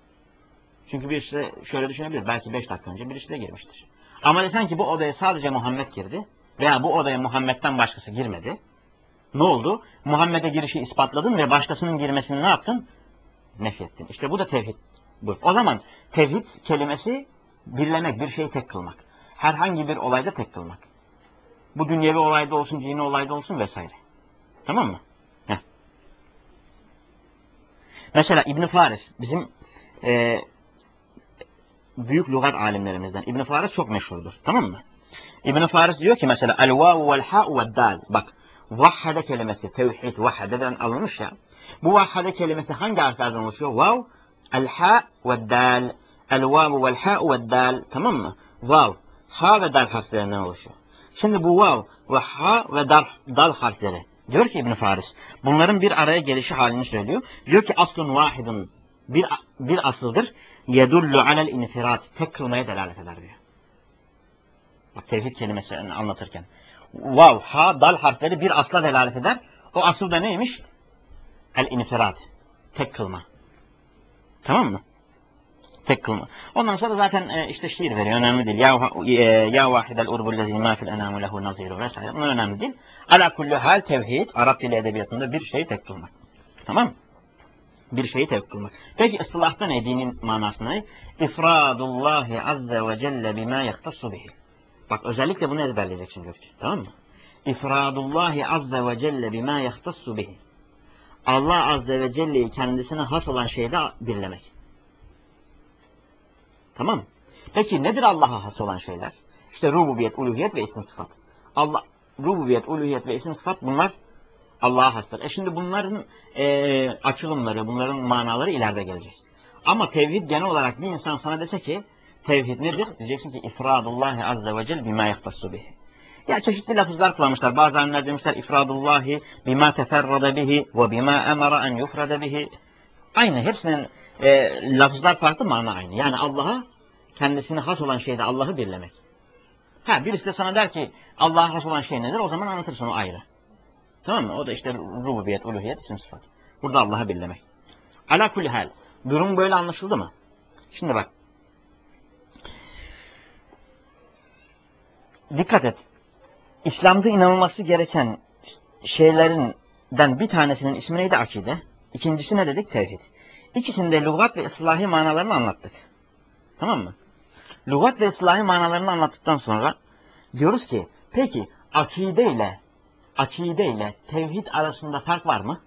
Çünkü birisi şöyle düşünebilir, belki beş dakika önce birisi de girmiştir. Ama desen ki bu odaya sadece Muhammed girdi veya bu odaya Muhammed'den başkası girmedi. Ne oldu? Muhammed'e girişi ispatladın ve başkasının girmesini ne yaptın? Nefrettin. İşte bu da tevhid. Bu. O zaman tevhid kelimesi birlemek, bir şeyi tek kılmak. Herhangi bir olayda tek kılmak. Bu dünyevi olayda olsun, dini olayda olsun vesaire. Tamam mı? Heh. Mesela İbn Faris bizim e, büyük lügat alimlerimizden. İbn Faris çok meşhurdur. Tamam mı? İbn Faris diyor ki mesela el-vav vel-ha'u vel-dal. Bak, vahhade kelimesi, tevhid vahhadeden alınmış ya. Bu vahhade kelimesi hangi harflerden oluşuyor? Vav, el-ha ve dal. El vavu vel ha'u ve dal. Tamam mı? Vav, ha ve dal harflerinden oluşuyor. Şimdi bu vav ve ha ve dal, dal harfleri. Diyor ki İbn Faris, bunların bir araya gelişi halini söylüyor. Diyor ki aslun vahidun, bir, bir asıldır. Yedullu alel infirat, tek kılmaya delalet eder diyor. Bak tevhid kelimesini anlatırken. Vav, ha, dal harfleri bir asla delalet eder. O asıl da neymiş? El infirat, tek kılma. Tamam mı? Tek kılma. Ondan sonra zaten e, işte şiir veriyor. Önemli değil. Ya, e, ya vahidel urbul lezi ma fil enamu lehu naziru vesaire. Bunlar önemli değil. Ala kulli hal tevhid, Arap dili edebiyatında bir şeyi tek kılmak. Tamam mı? Bir şeyi tek kılmak. Peki ıslahta ne? Dinin manası ne? İfradullahi azze ve celle bima yahtassu bihi. Bak özellikle bunu ezberleyeceksin Gökçe. Tamam mı? İfradullahi azze ve celle bima yahtassu bihi. Allah azze ve celle'yi kendisine has olan şeyde birlemek. Tamam mı? Peki nedir Allah'a has olan şeyler? İşte rububiyet, uluhiyet ve isim sıfat. Allah, rububiyet, uluhiyet ve isim sıfat bunlar Allah'a hastır. E şimdi bunların e, açılımları, bunların manaları ileride gelecek. Ama tevhid genel olarak bir insan sana dese ki tevhid nedir? Diyeceksin ki ifradullahi azze ve cel bima yahtassu bihi. Ya çeşitli lafızlar kullanmışlar. Bazı alimler demişler ifradullahi bima teferrada bihi ve bima emara en yufrada bihi. Aynı hepsinin e, lafızlar farklı, mana aynı. Yani Allah'a kendisine has olan şeyde Allah'ı birlemek. Ha birisi de sana der ki Allah'a has olan şey nedir? O zaman anlatırsın, o ayrı. Tamam mı? O da işte rububiyet, uluhiyet, isim sıfat. Burada Allah'ı birlemek. Ala kulli hal. Durum böyle anlaşıldı mı? Şimdi bak. Dikkat et. İslam'da inanılması gereken şeylerinden bir tanesinin ismi neydi? Akide. İkincisi ne dedik? Tevhid. İkisinde lügat ve ıslahi manalarını anlattık. Tamam mı? Lügat ve ıslahi manalarını anlattıktan sonra diyoruz ki peki akide ile akide ile tevhid arasında fark var mı?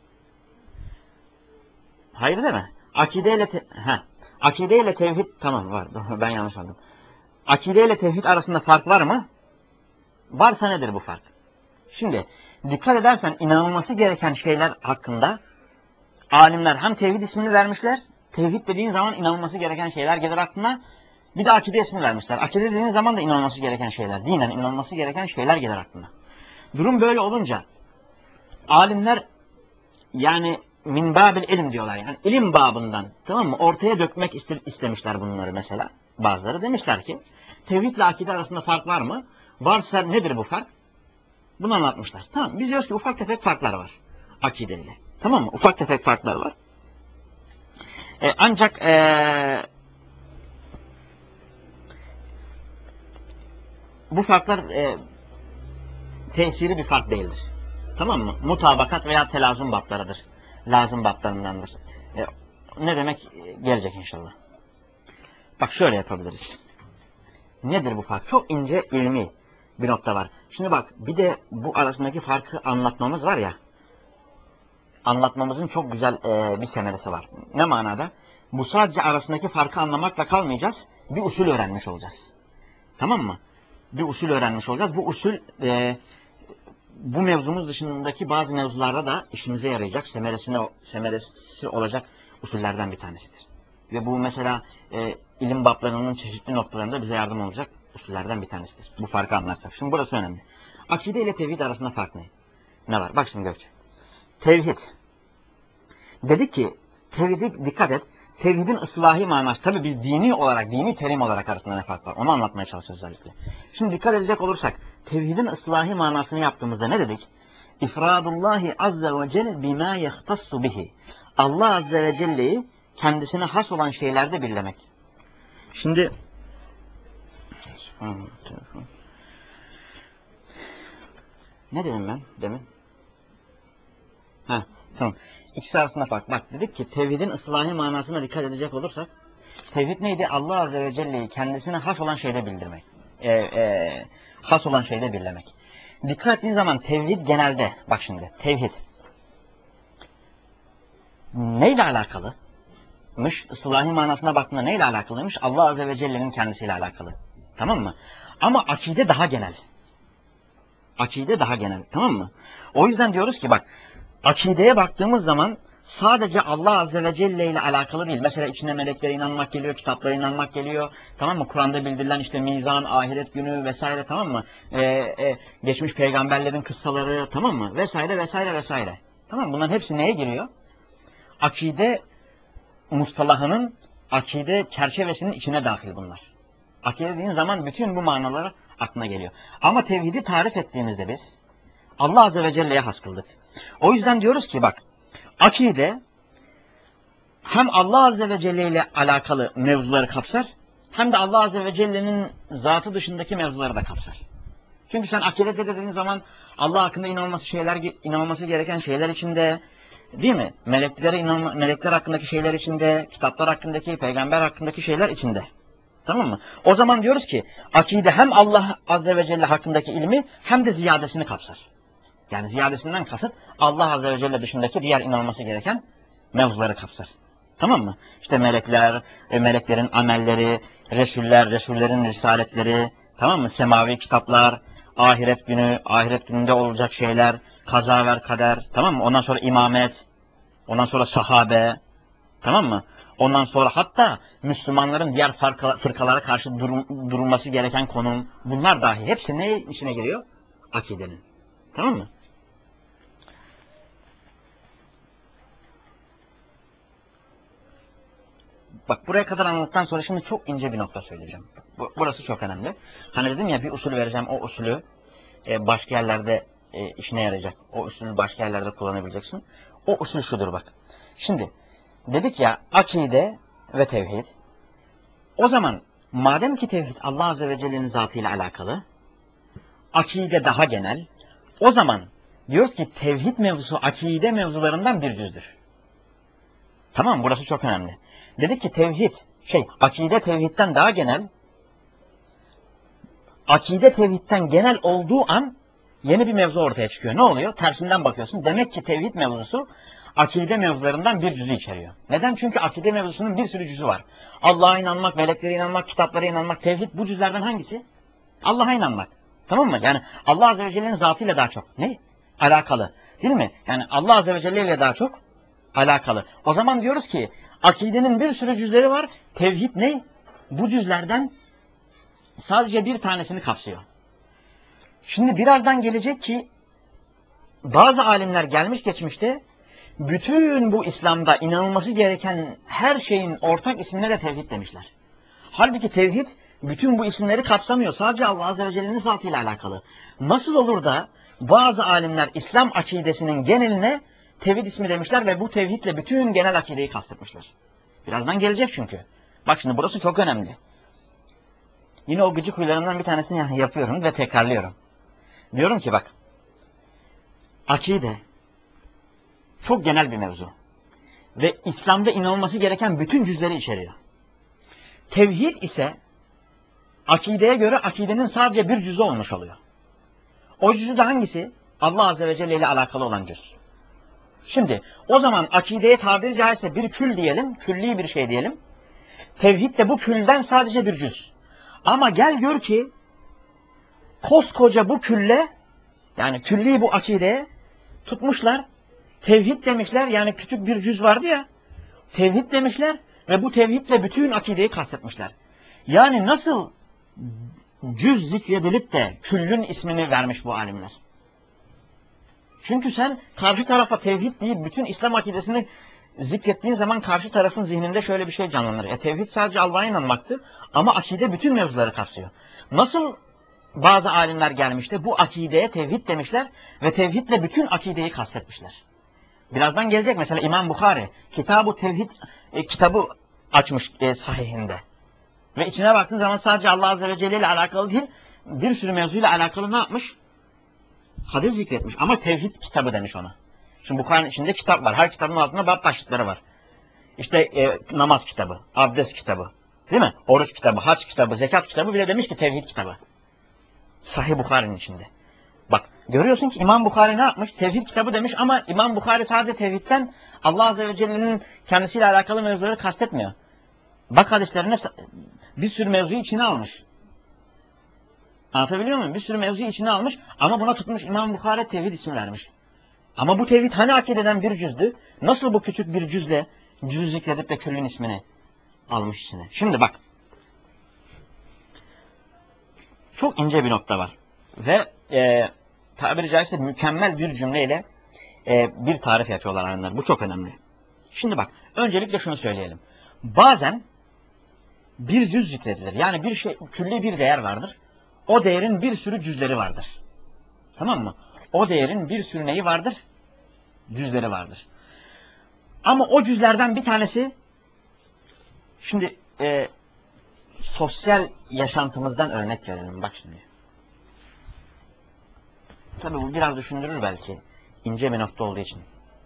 Hayır değil mi? Akide ile te ha. Akide ile tevhid tamam var. Ben yanlış anladım. Akide ile tevhid arasında fark var mı? Varsa nedir bu fark? Şimdi dikkat edersen inanılması gereken şeyler hakkında alimler hem tevhid ismini vermişler. Tevhid dediğin zaman inanılması gereken şeyler gelir aklına. Bir de akide ismini vermişler. Akide dediğin zaman da inanılması gereken şeyler. Dinen inanılması gereken şeyler gelir aklına. Durum böyle olunca alimler yani min babil ilim diyorlar, yani ilim babından, tamam mı, ortaya dökmek istemişler bunları mesela. Bazıları demişler ki tevhid ile akide arasında fark var mı? Varsa nedir bu fark? Bunu anlatmışlar. Tamam, biz diyoruz ki ufak tefek farklar var akide ile. Tamam mı? Ufak tefek farklar var. E, ancak e, bu farklar e, tesiri bir fark değildir. Tamam mı? Mutabakat veya telazum baplarıdır. Lazım baplarındandır. E, ne demek gelecek inşallah. Bak şöyle yapabiliriz. Nedir bu fark? Çok ince ilmi bir nokta var. Şimdi bak bir de bu arasındaki farkı anlatmamız var ya. Anlatmamızın çok güzel e, bir semeresi var. Ne manada? Bu sadece arasındaki farkı anlamakla kalmayacağız. Bir usul öğrenmiş olacağız. Tamam mı? Bir usul öğrenmiş olacağız. Bu usul e, bu mevzumuz dışındaki bazı mevzularda da işimize yarayacak, semeresine, semeresi olacak usullerden bir tanesidir. Ve bu mesela e, ilim bablarının çeşitli noktalarında bize yardım olacak usullerden bir tanesidir. Bu farkı anlarsak. Şimdi burası önemli. Akide ile tevhid arasında fark ne? Ne var? Bak şimdi Gökçe. Tevhid. Dedik ki tevhidi dikkat et. Tevhidin ıslahi manası, tabi biz dini olarak, dini terim olarak arasında ne fark var? Onu anlatmaya çalışacağız özellikle. Şimdi dikkat edecek olursak, tevhidin ıslahi manasını yaptığımızda ne dedik? İfradullahi azze ve celle bima yahtassu bihi. Allah azze ve celle'yi kendisine has olan şeylerde birlemek. Şimdi ne dedim ben demin? Ha, tamam. İkisi arasında fark. Bak dedik ki tevhidin ıslahi manasına dikkat edecek olursak tevhid neydi? Allah azze ve celle'yi kendisine has olan şeyde bildirmek. Ee, e, has olan şeyde birlemek. Dikkat ettiğin zaman tevhid genelde, bak şimdi tevhid neyle alakalıymış? Islahi manasına baktığında neyle alakalıymış? Allah azze ve celle'nin kendisiyle alakalı. Tamam mı? Ama akide daha genel. Akide daha genel. Tamam mı? O yüzden diyoruz ki bak akideye baktığımız zaman sadece Allah Azze ve Celle ile alakalı değil. Mesela içine meleklere inanmak geliyor, kitaplara inanmak geliyor. Tamam mı? Kur'an'da bildirilen işte mizan, ahiret günü vesaire, tamam mı? Ee, e, geçmiş peygamberlerin kıssaları, tamam mı? Vesaire vesaire vesaire. Tamam mı? Bunların hepsi neye giriyor? Akide mustalahının, akide çerçevesinin içine dahil bunlar. Akide dediğin zaman bütün bu manalar aklına geliyor. Ama tevhidi tarif ettiğimizde biz Allah Azze ve Celle'ye has kıldık. O yüzden diyoruz ki bak, akide hem Allah Azze ve Celle ile alakalı mevzuları kapsar, hem de Allah Azze ve Celle'nin zatı dışındaki mevzuları da kapsar. Çünkü sen akide dediğin zaman Allah hakkında inanılması şeyler, inanılması gereken şeyler içinde, değil mi? Meleklere inanma, melekler hakkındaki şeyler içinde, kitaplar hakkındaki, peygamber hakkındaki şeyler içinde. Tamam mı? O zaman diyoruz ki akide hem Allah Azze ve Celle hakkındaki ilmi hem de ziyadesini kapsar. Yani ziyadesinden kasıt Allah Azze ve Celle dışındaki diğer inanılması gereken mevzuları kapsar. Tamam mı? İşte melekler, e, meleklerin amelleri, Resuller, Resullerin risaletleri, tamam mı? Semavi kitaplar, ahiret günü, ahiret gününde olacak şeyler, kaza ve kader, tamam mı? Ondan sonra imamet, ondan sonra sahabe, tamam mı? Ondan sonra hatta Müslümanların diğer fırkalara karşı durum, durulması gereken konum, bunlar dahi hepsi ne içine giriyor? Akidenin. Tamam mı? Bak buraya kadar anlattıktan sonra şimdi çok ince bir nokta söyleyeceğim. Burası çok önemli. Hani dedim ya bir usul vereceğim, o usulü e, başka yerlerde e, işine yarayacak. O usulü başka yerlerde kullanabileceksin. O usul şudur bak. Şimdi dedik ya akide ve tevhid. O zaman madem ki tevhid Allah Azze ve Celle'nin zatıyla alakalı, akide daha genel, o zaman diyoruz ki tevhid mevzusu akide mevzularından bir cüzdür. Tamam mı? Burası çok önemli. Dedik ki tevhid, şey, akide tevhidten daha genel, akide tevhidten genel olduğu an yeni bir mevzu ortaya çıkıyor. Ne oluyor? Tersinden bakıyorsun. Demek ki tevhid mevzusu akide mevzularından bir cüzü içeriyor. Neden? Çünkü akide mevzusunun bir sürü cüzü var. Allah'a inanmak, meleklere inanmak, kitaplara inanmak, tevhid bu cüzlerden hangisi? Allah'a inanmak. Tamam mı? Yani Allah Azze ve Celle'nin zatıyla daha çok. Ne? Alakalı. Değil mi? Yani Allah Azze ve Celle ile daha çok alakalı. O zaman diyoruz ki akidenin bir sürü cüzleri var. Tevhid ne? Bu cüzlerden sadece bir tanesini kapsıyor. Şimdi birazdan gelecek ki bazı alimler gelmiş geçmişte bütün bu İslam'da inanılması gereken her şeyin ortak ismine de tevhid demişler. Halbuki tevhid bütün bu isimleri kapsamıyor. Sadece Allah Azze ve Celle'nin zatıyla alakalı. Nasıl olur da bazı alimler İslam akidesinin geneline tevhid ismi demişler ve bu tevhidle bütün genel akideyi kastetmişler. Birazdan gelecek çünkü. Bak şimdi burası çok önemli. Yine o gıcık huylarımdan bir tanesini yapıyorum ve tekrarlıyorum. Diyorum ki bak, akide çok genel bir mevzu. Ve İslam'da inanılması gereken bütün cüzleri içeriyor. Tevhid ise akideye göre akidenin sadece bir cüzü olmuş oluyor. O cüzü de hangisi? Allah Azze ve Celle ile alakalı olan cüz. Şimdi o zaman akideye tabiri caizse bir kül diyelim, külli bir şey diyelim. Tevhid de bu külden sadece bir cüz. Ama gel gör ki koskoca bu külle, yani külli bu akideye tutmuşlar, tevhid demişler, yani küçük bir cüz vardı ya, tevhid demişler ve bu tevhidle bütün akideyi kastetmişler. Yani nasıl cüz zikredilip de küllün ismini vermiş bu alimler? Çünkü sen karşı tarafa tevhid deyip bütün İslam akidesini zikrettiğin zaman karşı tarafın zihninde şöyle bir şey canlanır. E, tevhid sadece Allah'a inanmaktı ama akide bütün mevzuları kapsıyor. Nasıl bazı alimler gelmişti bu akideye tevhid demişler ve tevhidle bütün akideyi kastetmişler. Birazdan gelecek mesela İmam Bukhari Kitab-ı Tevhid e, kitabı açmış e, sahihinde. Ve içine baktığın zaman sadece Allah Azze ve Celle ile alakalı değil, bir sürü mevzuyla alakalı ne yapmış? Hadis zikretmiş ama tevhid kitabı demiş ona. Şimdi Bukhari'nin içinde kitap var. Her kitabın altında bab başlıkları var. İşte e, namaz kitabı, abdest kitabı, değil mi? Oruç kitabı, hac kitabı, zekat kitabı, bile demiş ki tevhid kitabı. Sahih Bukhari'nin içinde. Bak görüyorsun ki İmam Bukhari ne yapmış? Tevhid kitabı demiş ama İmam Bukhari sadece tevhidden Allah Azze ve Celle'nin kendisiyle alakalı mevzuları kastetmiyor. Bak hadislerine bir sürü mevzuyu içine almış. Anlatabiliyor muyum? Bir sürü mevzuyu içine almış ama buna tutmuş İmam Bukhari tevhid ismi vermiş. Ama bu tevhid hani akideden bir cüzdü? Nasıl bu küçük bir cüzle cüz zikredip de küllün ismini almış içine? Şimdi bak. Çok ince bir nokta var. Ve e, tabiri caizse mükemmel bir cümleyle e, bir tarif yapıyorlar alimler. Bu çok önemli. Şimdi bak. Öncelikle şunu söyleyelim. Bazen bir cüz zikredilir. Yani bir şey, külli bir değer vardır. O değerin bir sürü cüzleri vardır. Tamam mı? O değerin bir sürü neyi vardır? Cüzleri vardır. Ama o cüzlerden bir tanesi, şimdi e, sosyal yaşantımızdan örnek verelim. Bak şimdi. Tabii bu biraz düşündürür belki. İnce bir nokta olduğu için.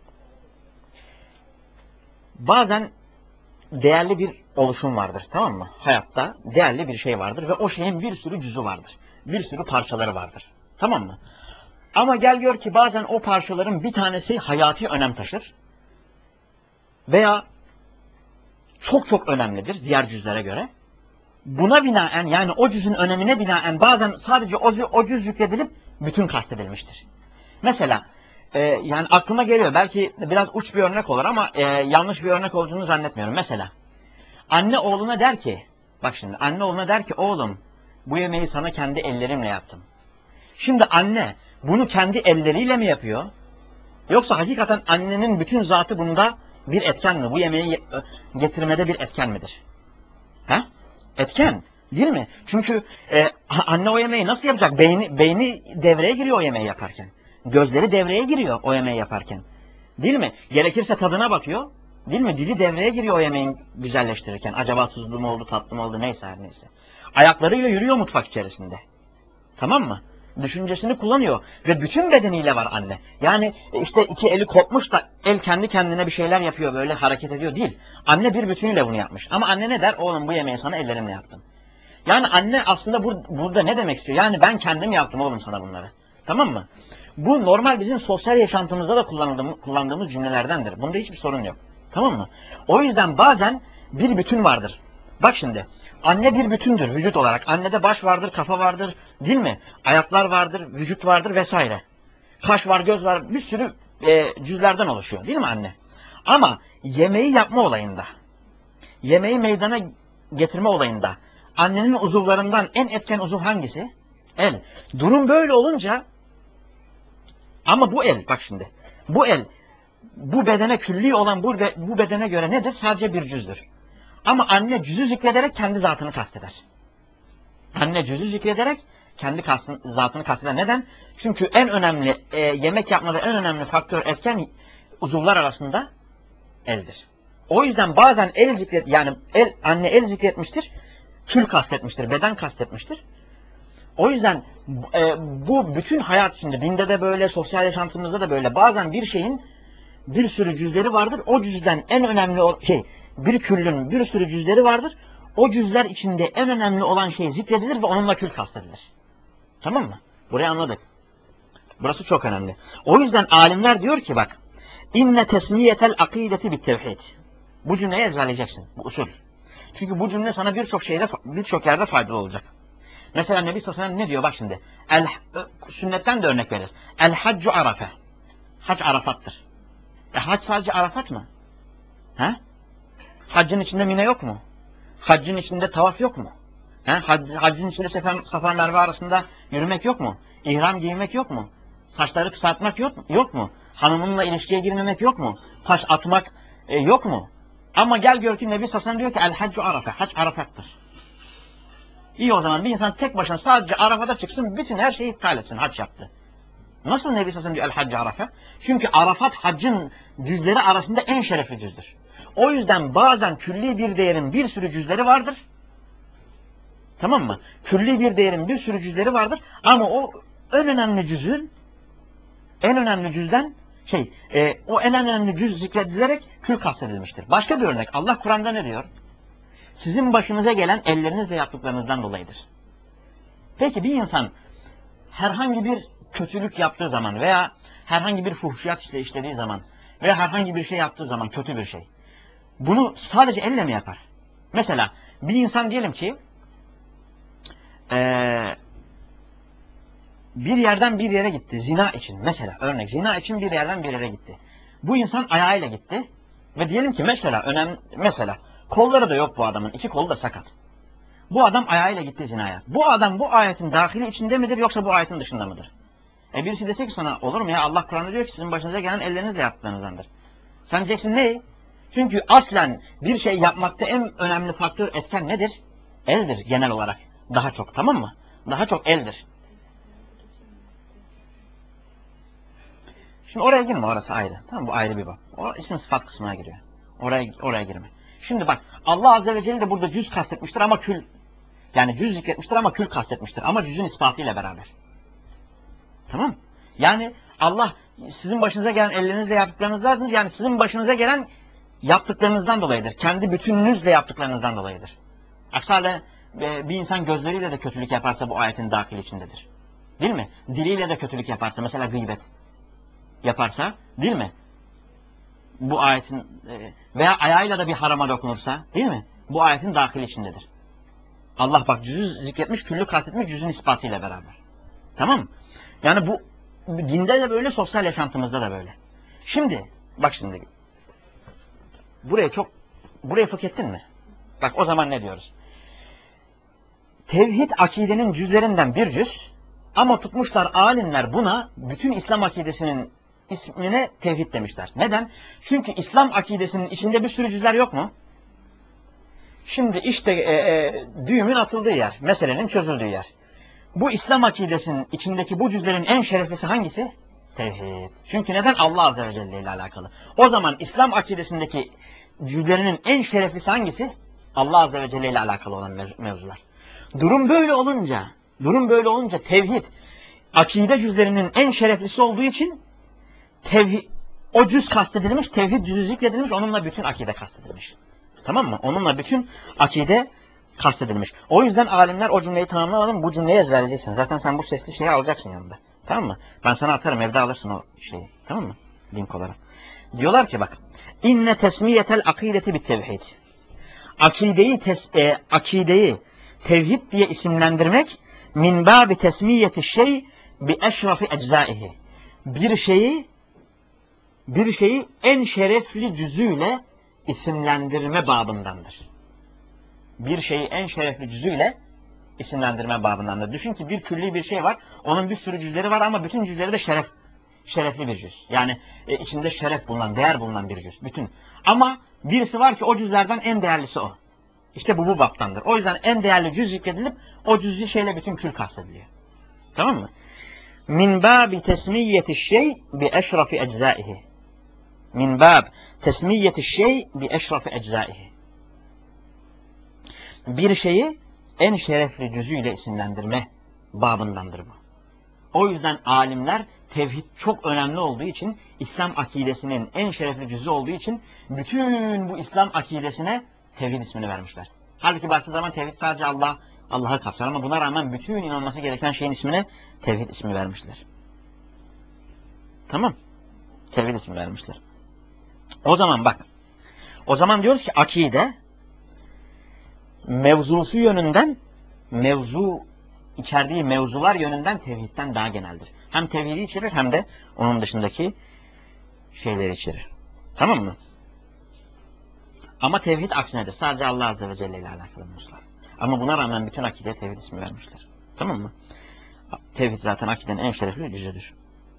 Bazen değerli bir oluşum vardır. Tamam mı? Hayatta değerli bir şey vardır ve o şeyin bir sürü cüzü vardır. Bir sürü parçaları vardır. Tamam mı? Ama gel gör ki bazen o parçaların bir tanesi hayati önem taşır. Veya çok çok önemlidir diğer cüzlere göre. Buna binaen, yani o cüzün önemine binaen bazen sadece o, o cüz yükledilip bütün kastedilmiştir. Mesela e, yani aklıma geliyor, belki biraz uç bir örnek olur ama e, yanlış bir örnek olduğunu zannetmiyorum. Mesela anne oğluna der ki, bak şimdi anne oğluna der ki oğlum bu yemeği sana kendi ellerimle yaptım. Şimdi anne bunu kendi elleriyle mi yapıyor? Yoksa hakikaten annenin bütün zatı bunda bir etken mi? Bu yemeği getirmede bir etken midir? Ha? Etken. Değil mi? Çünkü e, anne o yemeği nasıl yapacak? Beyni, beyni devreye giriyor o yemeği yaparken. Gözleri devreye giriyor o yemeği yaparken. Değil mi? Gerekirse tadına bakıyor. Değil mi? Dili devreye giriyor o yemeğin güzelleştirirken. Acaba tuzlu mu oldu, tatlı mı oldu, neyse her neyse. Ayaklarıyla yürüyor mutfak içerisinde. Tamam mı? Düşüncesini kullanıyor. Ve bütün bedeniyle var anne. Yani işte iki eli kopmuş da el kendi kendine bir şeyler yapıyor, böyle hareket ediyor değil. Anne bir bütünüyle bunu yapmış. Ama anne ne der? Oğlum bu yemeği sana ellerimle yaptım. Yani anne aslında bur burada ne demek istiyor? Yani ben kendim yaptım oğlum sana bunları. Tamam mı? Bu normal bizim sosyal yaşantımızda da kullandığımız, kullandığımız cümlelerdendir. Bunda hiçbir sorun yok. Tamam mı? O yüzden bazen bir bütün vardır. Bak şimdi. Anne bir bütündür vücut olarak. Annede baş vardır, kafa vardır, değil mi? Ayaklar vardır, vücut vardır vesaire. Kaş var, göz var, bir sürü e, cüzlerden oluşuyor, değil mi anne? Ama yemeği yapma olayında, yemeği meydana getirme olayında annenin uzuvlarından en etken uzuv hangisi? El. Durum böyle olunca, ama bu el, bak şimdi, bu el, bu bedene külli olan bu, bu bedene göre nedir? Sadece bir cüzdür. Ama anne cüzü zikrederek kendi zatını kasteder. Anne cüzü zikrederek kendi kastını, zatını kasteder. Neden? Çünkü en önemli, e, yemek yapmada en önemli faktör etken uzuvlar arasında eldir. O yüzden bazen el zikret, yani el, anne el zikretmiştir, kül kastetmiştir, beden kastetmiştir. O yüzden e, bu bütün hayat içinde, dinde de böyle, sosyal yaşantımızda da böyle, bazen bir şeyin bir sürü cüzleri vardır. O cüzden en önemli şey, bir küllün bir sürü cüzleri vardır. O cüzler içinde en önemli olan şey zikredilir ve onunla kül kastedilir. Tamam mı? Burayı anladık. Burası çok önemli. O yüzden alimler diyor ki bak, inne tesmiyetel akideti bit tevhid. Bu cümleyi ezberleyeceksin. Bu usul. Çünkü bu cümle sana birçok şeyde, birçok yerde faydalı olacak. Mesela Nebi sallallahu aleyhi ve sellem ne diyor? Bak şimdi. El, sünnetten de örnek veririz. El haccu arafe. Hac Arafat'tır. E hac sadece Arafat mı? He? Haccın içinde Mine yok mu? Haccın içinde tavaf yok mu? He? Hac, haccın içinde Safa, Safa Merve arasında yürümek yok mu? İhram giymek yok mu? Saçları kısaltmak yok, yok mu? Hanımınla ilişkiye girmemek yok mu? Taş atmak e, yok mu? Ama gel gör ki Nebi sallallahu aleyhi ve sellem diyor ki el haccu arafe. Hac Arafat'tır. İyi, o zaman bir insan tek başına sadece Arafat'a çıksın, bütün her şeyi iptal etsin, hac yaptı. Nasıl Nebi sallallahu aleyhi ve sellem diyor el haccu arafe? Çünkü Arafat haccın cüzleri arasında en şerefli cüzdür. O yüzden bazen külli bir değerin bir sürü cüzleri vardır. Tamam mı? Külli bir değerin bir sürü cüzleri vardır. Ama o en önemli cüzün, en önemli cüzden şey, e, o en önemli cüz zikredilerek kül kastedilmiştir. Başka bir örnek. Allah Kur'an'da ne diyor? Sizin başınıza gelen ellerinizle yaptıklarınızdan dolayıdır. Peki bir insan herhangi bir kötülük yaptığı zaman veya herhangi bir fuhşiyat işte işlediği zaman veya herhangi bir şey yaptığı zaman, kötü bir şey, bunu sadece elle mi yapar? Mesela bir insan diyelim ki ee, bir yerden bir yere gitti. Zina için mesela örnek. Zina için bir yerden bir yere gitti. Bu insan ayağıyla gitti. Ve diyelim ki mesela önemli mesela kolları da yok bu adamın. İki kolu da sakat. Bu adam ayağıyla gitti zinaya. Bu adam bu ayetin dahili içinde midir yoksa bu ayetin dışında mıdır? E birisi dese ki sana olur mu ya Allah Kur'an'da diyor ki sizin başınıza gelen ellerinizle yaptıklarınızdandır. Sen diyeceksin ne? Çünkü aslen bir şey yapmakta en önemli faktör etken nedir? Eldir genel olarak. Daha çok, tamam mı? Daha çok eldir. Şimdi oraya girme, orası ayrı. Tamam, bu ayrı bir bak. O isim sıfat kısmına giriyor. Oraya oraya girme. Şimdi bak Allah Azze ve Celle de burada cüz kastetmiştir ama kül. Yani cüz zikretmiştir ama kül kastetmiştir. Ama cüzün ispatıyla beraber. Tamam. Yani Allah sizin başınıza gelen ellerinizle yaptıklarınızdandır. Yani sizin başınıza gelen yaptıklarınızdan dolayıdır. Kendi bütününüzle yaptıklarınızdan dolayıdır. Aksi halde bir insan gözleriyle de kötülük yaparsa bu ayetin dahil içindedir. Değil mi? Diliyle de kötülük yaparsa, mesela gıybet yaparsa, değil mi? Bu ayetin veya ayağıyla da bir harama dokunursa, değil mi? Bu ayetin dahil içindedir. Allah bak cüzü zikretmiş, küllü kastetmiş cüzün ispatıyla beraber. Tamam mı? Yani bu dinde de böyle, sosyal yaşantımızda da böyle. Şimdi, bak şimdi. Buraya çok, buraya fark ettin mi? Bak o zaman ne diyoruz? Tevhid akidenin cüzlerinden bir cüz ama tutmuşlar alimler buna bütün İslam akidesinin ismine tevhid demişler. Neden? Çünkü İslam akidesinin içinde bir sürü cüzler yok mu? Şimdi işte e, e, düğümün atıldığı yer, meselenin çözüldüğü yer. Bu İslam akidesinin içindeki bu cüzlerin en şereflisi hangisi? Tevhid. Çünkü neden? Allah Azze ve Celle ile alakalı. O zaman İslam akidesindeki cüzlerinin en şereflisi hangisi? Allah Azze ve Celle ile alakalı olan mev mevzular. Durum böyle olunca, durum böyle olunca tevhid, akide cüzlerinin en şereflisi olduğu için tevhid, o cüz kastedilmiş, tevhid cüzü zikredilmiş, onunla bütün akide kastedilmiş. Tamam mı? Onunla bütün akide kastedilmiş. O yüzden alimler o cümleyi tamamlamadan bu cümleyi ezberleyeceksin. Zaten sen bu sesli şeyi alacaksın yanında. Tamam mı? Ben sana atarım, evde alırsın o şeyi. Tamam mı? Link olarak. Diyorlar ki bak. İnne tesmiyetel akideti bit tevhid. Akideyi, tes, e, akideyi tevhid diye isimlendirmek min babi tesmiyeti şey bi eşrafi eczaihi. Bir şeyi bir şeyi en şerefli cüzüyle isimlendirme babındandır. Bir şeyi en şerefli cüzüyle isimlendirme babındandır. Düşün ki bir külli bir şey var. Onun bir sürü cüzleri var ama bütün cüzleri de şeref şerefli bir cüz. Yani e, içinde şeref bulunan, değer bulunan bir cüz. Bütün. Ama birisi var ki o cüzlerden en değerlisi o. İşte bu bu baptandır. O yüzden en değerli cüz zikredilip o cüzlü şeyle bütün kül kastediliyor. Tamam mı? Min babi tesmiyeti şey bi eşrafi eczaihi. Min bab tesmiyeti şey bi eşrafi eczaihi. Bir şeyi en şerefli cüzüyle isimlendirme babındandır bu. O yüzden alimler tevhid çok önemli olduğu için, İslam akidesinin en şerefli cüzü olduğu için bütün bu İslam akidesine tevhid ismini vermişler. Halbuki baktığı zaman tevhid sadece Allah, Allah'ı kapsar ama buna rağmen bütün inanılması gereken şeyin ismine tevhid ismi vermişler. Tamam. Tevhid ismi vermişler. O zaman bak. O zaman diyoruz ki akide mevzusu yönünden, mevzu içerdiği mevzular yönünden tevhidden daha geneldir. Hem tevhidi içerir hem de onun dışındaki şeyleri içerir. Tamam mı? Ama tevhid aksinedir. Sadece Allah Azze ve Celle ile alakalı mevzular. Ama buna rağmen bütün akideye tevhid ismi vermişler. Tamam mı? Tevhid zaten akidenin en şerefli cüzüdür.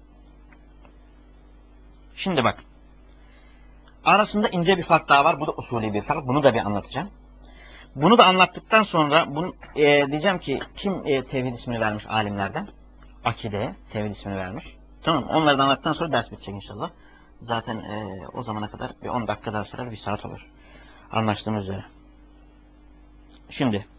Şimdi bak. Arasında ince bir fark daha var. Bu da usulü bir fark. Bunu da bir anlatacağım. Bunu da anlattıktan sonra bunu, e, diyeceğim ki kim e, tevhid ismini vermiş alimlerden? Akideye tevhid ismini vermiş. Tamam. Onları da anlattıktan sonra ders bitecek inşallah. Zaten e, o zamana kadar bir on dakika daha sürer, bir saat olur. Anlaştığımız üzere. Şimdi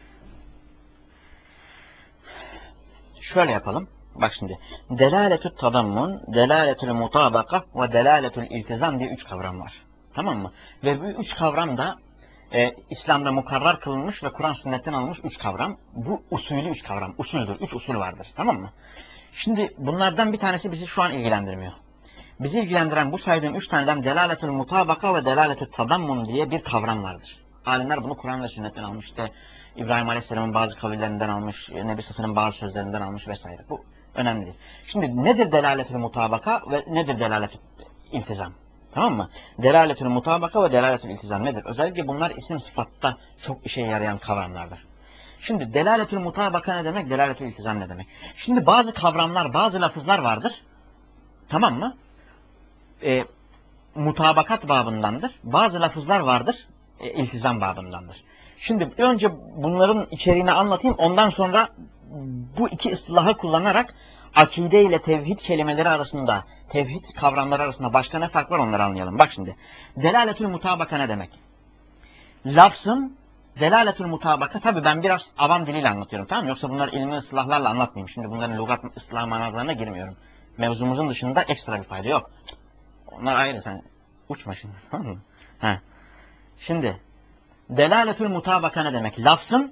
şöyle yapalım. Bak şimdi. Delaletü tadammun, delaletül mutabaka ve delaletül iltizam diye üç kavram var. Tamam mı? Ve bu üç kavram da e, İslam'da mukarrar kılınmış ve Kur'an sünnetten alınmış üç kavram. Bu usulü üç kavram. Usuldür. Üç usul vardır. Tamam mı? Şimdi bunlardan bir tanesi bizi şu an ilgilendirmiyor. Bizi ilgilendiren bu saydığım üç taneden delaletül mutabaka ve delaletül tadammun diye bir kavram vardır. Alimler bunu Kur'an ve sünnetten almış. İşte İbrahim Aleyhisselam'ın bazı kavillerinden almış, Nebi Sassan'ın bazı sözlerinden almış vesaire. Bu Önemli değil. Şimdi nedir delaletül mutabaka ve nedir delaletül iltizam? Tamam mı? Delaletül mutabaka ve delaletül iltizam nedir? Özellikle bunlar isim sıfatta çok işe yarayan kavramlardır. Şimdi delaletül mutabaka ne demek? Delaletül iltizam ne demek? Şimdi bazı kavramlar, bazı lafızlar vardır. Tamam mı? E, mutabakat babındandır. Bazı lafızlar vardır. E, iltizam babındandır. Şimdi önce bunların içeriğini anlatayım. Ondan sonra bu iki ıslahı kullanarak akide ile tevhid kelimeleri arasında, tevhid kavramları arasında başka ne fark var onları anlayalım. Bak şimdi. Delaletül mutabaka ne demek? Lafzın delaletül mutabaka, tabi ben biraz avam diliyle anlatıyorum, tamam mı? Yoksa bunlar ilmi ıslahlarla anlatmayayım. Şimdi bunların lügat ıslah manalarına girmiyorum. Mevzumuzun dışında ekstra bir fayda yok. Onlar ayrı, sen uçma şimdi, tamam mı? Ha. Şimdi delaletül mutabaka ne demek? Lafzın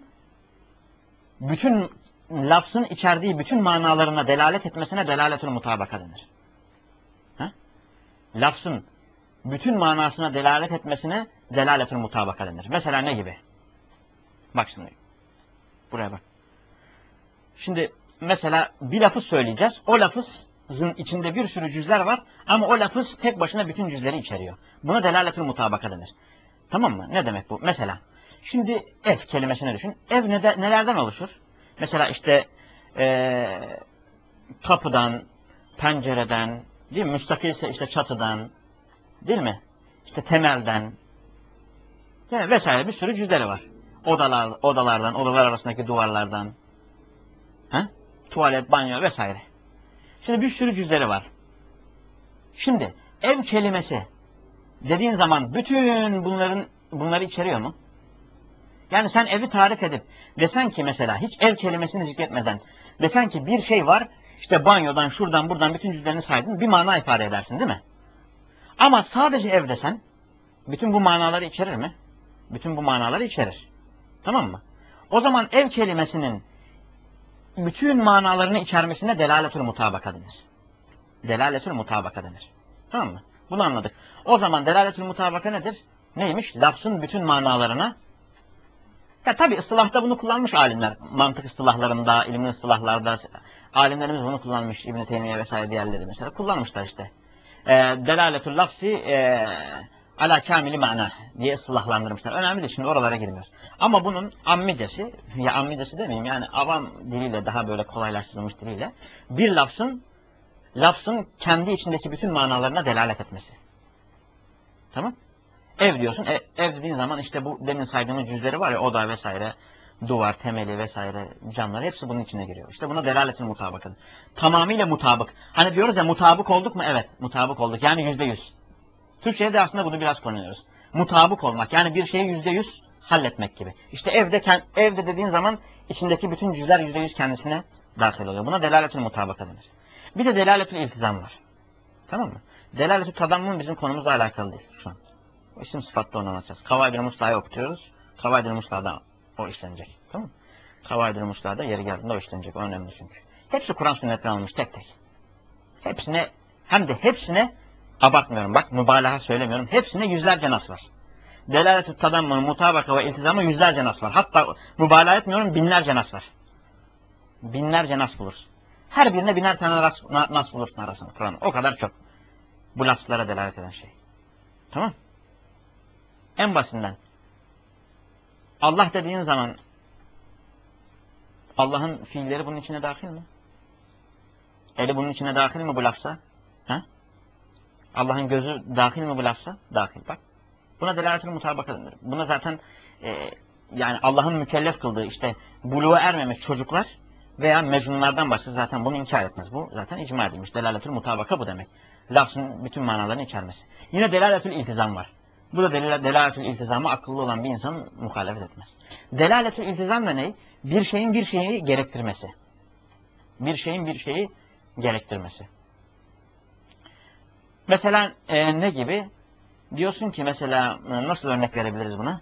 bütün lafzın içerdiği bütün manalarına delalet etmesine delaletül mutabaka denir. Ha? Lafzın bütün manasına delalet etmesine delaletül mutabaka denir. Mesela ne gibi? Bak şimdi. Buraya bak. Şimdi mesela bir lafız söyleyeceğiz. O lafızın içinde bir sürü cüzler var ama o lafız tek başına bütün cüzleri içeriyor. Buna delaletül mutabaka denir. Tamam mı? Ne demek bu? Mesela şimdi ev kelimesini düşün. Ev ne de, nelerden oluşur? Mesela işte ee, kapıdan, pencereden, değil mi? Müstakilse işte çatıdan, değil mi? İşte temelden, değil mi? Vesaire bir sürü cüzleri var. Odalar, odalardan, odalar arasındaki duvarlardan, ha? Tuvalet, banyo vesaire. Şimdi bir sürü cüzleri var. Şimdi ev kelimesi dediğin zaman bütün bunların bunları içeriyor mu? Yani sen evi tarif edip desen ki mesela hiç ev kelimesini zikretmeden desen ki bir şey var, işte banyodan şuradan buradan bütün cüzlerini saydın, bir mana ifade edersin değil mi? Ama sadece ev desen bütün bu manaları içerir mi? Bütün bu manaları içerir. Tamam mı? O zaman ev kelimesinin bütün manalarını içermesine delaletül mutabaka denir. Delaletül mutabaka denir. Tamam mı? Bunu anladık. O zaman delaletül mutabaka nedir? Neymiş? Lafzın bütün manalarına. Ya tabi ıslahta bunu kullanmış alimler. Mantık ıslahlarında, ilmi ıslahlarda alimlerimiz bunu kullanmış. İbn-i Teymiye vesaire diğerleri mesela kullanmışlar işte. E, delaletül lafzi e, ala kamili mana diye ıslahlandırmışlar. Önemli değil, şimdi oralara girmiyoruz. Ama bunun ammidesi, ya ammidesi demeyeyim yani avam diliyle, daha böyle kolaylaştırılmış diliyle bir lafzın lafzın kendi içindeki bütün manalarına delalet etmesi. Tamam? Ev diyorsun. E, ev dediğin zaman işte bu demin saydığımız cüzleri var ya, oda vesaire, duvar, temeli vesaire, camlar hepsi bunun içine giriyor. İşte buna delaletin mutabakı. Tamamıyla mutabık. Hani diyoruz ya, mutabık olduk mu? Evet, mutabık olduk. Yani yüzde yüz. Türkçe'de de aslında bunu biraz kullanıyoruz. Mutabık olmak. Yani bir şeyi yüzde yüz halletmek gibi. İşte evde evde dediğin zaman içindeki bütün cüzler yüzde yüz kendisine dahil oluyor. Buna delaletin mutabakı denir. Bir de delaletül iltizam var. Tamam mı? Delaletül tadammun bizim konumuzla alakalı değil şu an. İsim sıfatta onu anlatacağız. Kavaid-i Muslah'ı okutuyoruz. Kavaid-i Muslah'da o işlenecek. Tamam mı? Kavaid-i Muslah'da yeri geldiğinde o işlenecek. O önemli çünkü. Hepsi Kur'an sünnetten alınmış tek tek. Hepsine, hem de hepsine abartmıyorum. Bak, mübalağa söylemiyorum. Hepsine yüzlerce nas var. Delalet-i tadammun, mutabaka ve iltizamı yüzlerce nas var. Hatta mübalağa etmiyorum, binlerce nas var. Binlerce nas bulursun. Her birine biner tane nas, nas bulursun arasında Kur'an. O kadar çok. Bu lafzlara delalet eden şey. Tamam. En basitinden. Allah dediğin zaman Allah'ın fiilleri bunun içine dahil mi? Eli bunun içine dahil mi bu lafza? Ha? Allah'ın gözü dahil mi bu lafza? Dahil. Bak. Buna delaletül mutabaka denir. Buna zaten e, yani Allah'ın mükellef kıldığı işte buluğa ermemiş çocuklar veya mecnunlardan başka zaten bunu inkar etmez. Bu zaten icma edilmiş. Delaletül mutabaka bu demek. Lafzın bütün manalarını içermesi. Yine delaletül iltizam var. Bu da del delaletül iltizamı akıllı olan bir insan muhalefet etmez. Delaletül iltizam da ne? Bir şeyin bir şeyi gerektirmesi. Bir şeyin bir şeyi gerektirmesi. Mesela e, ne gibi? Diyorsun ki mesela nasıl örnek verebiliriz buna?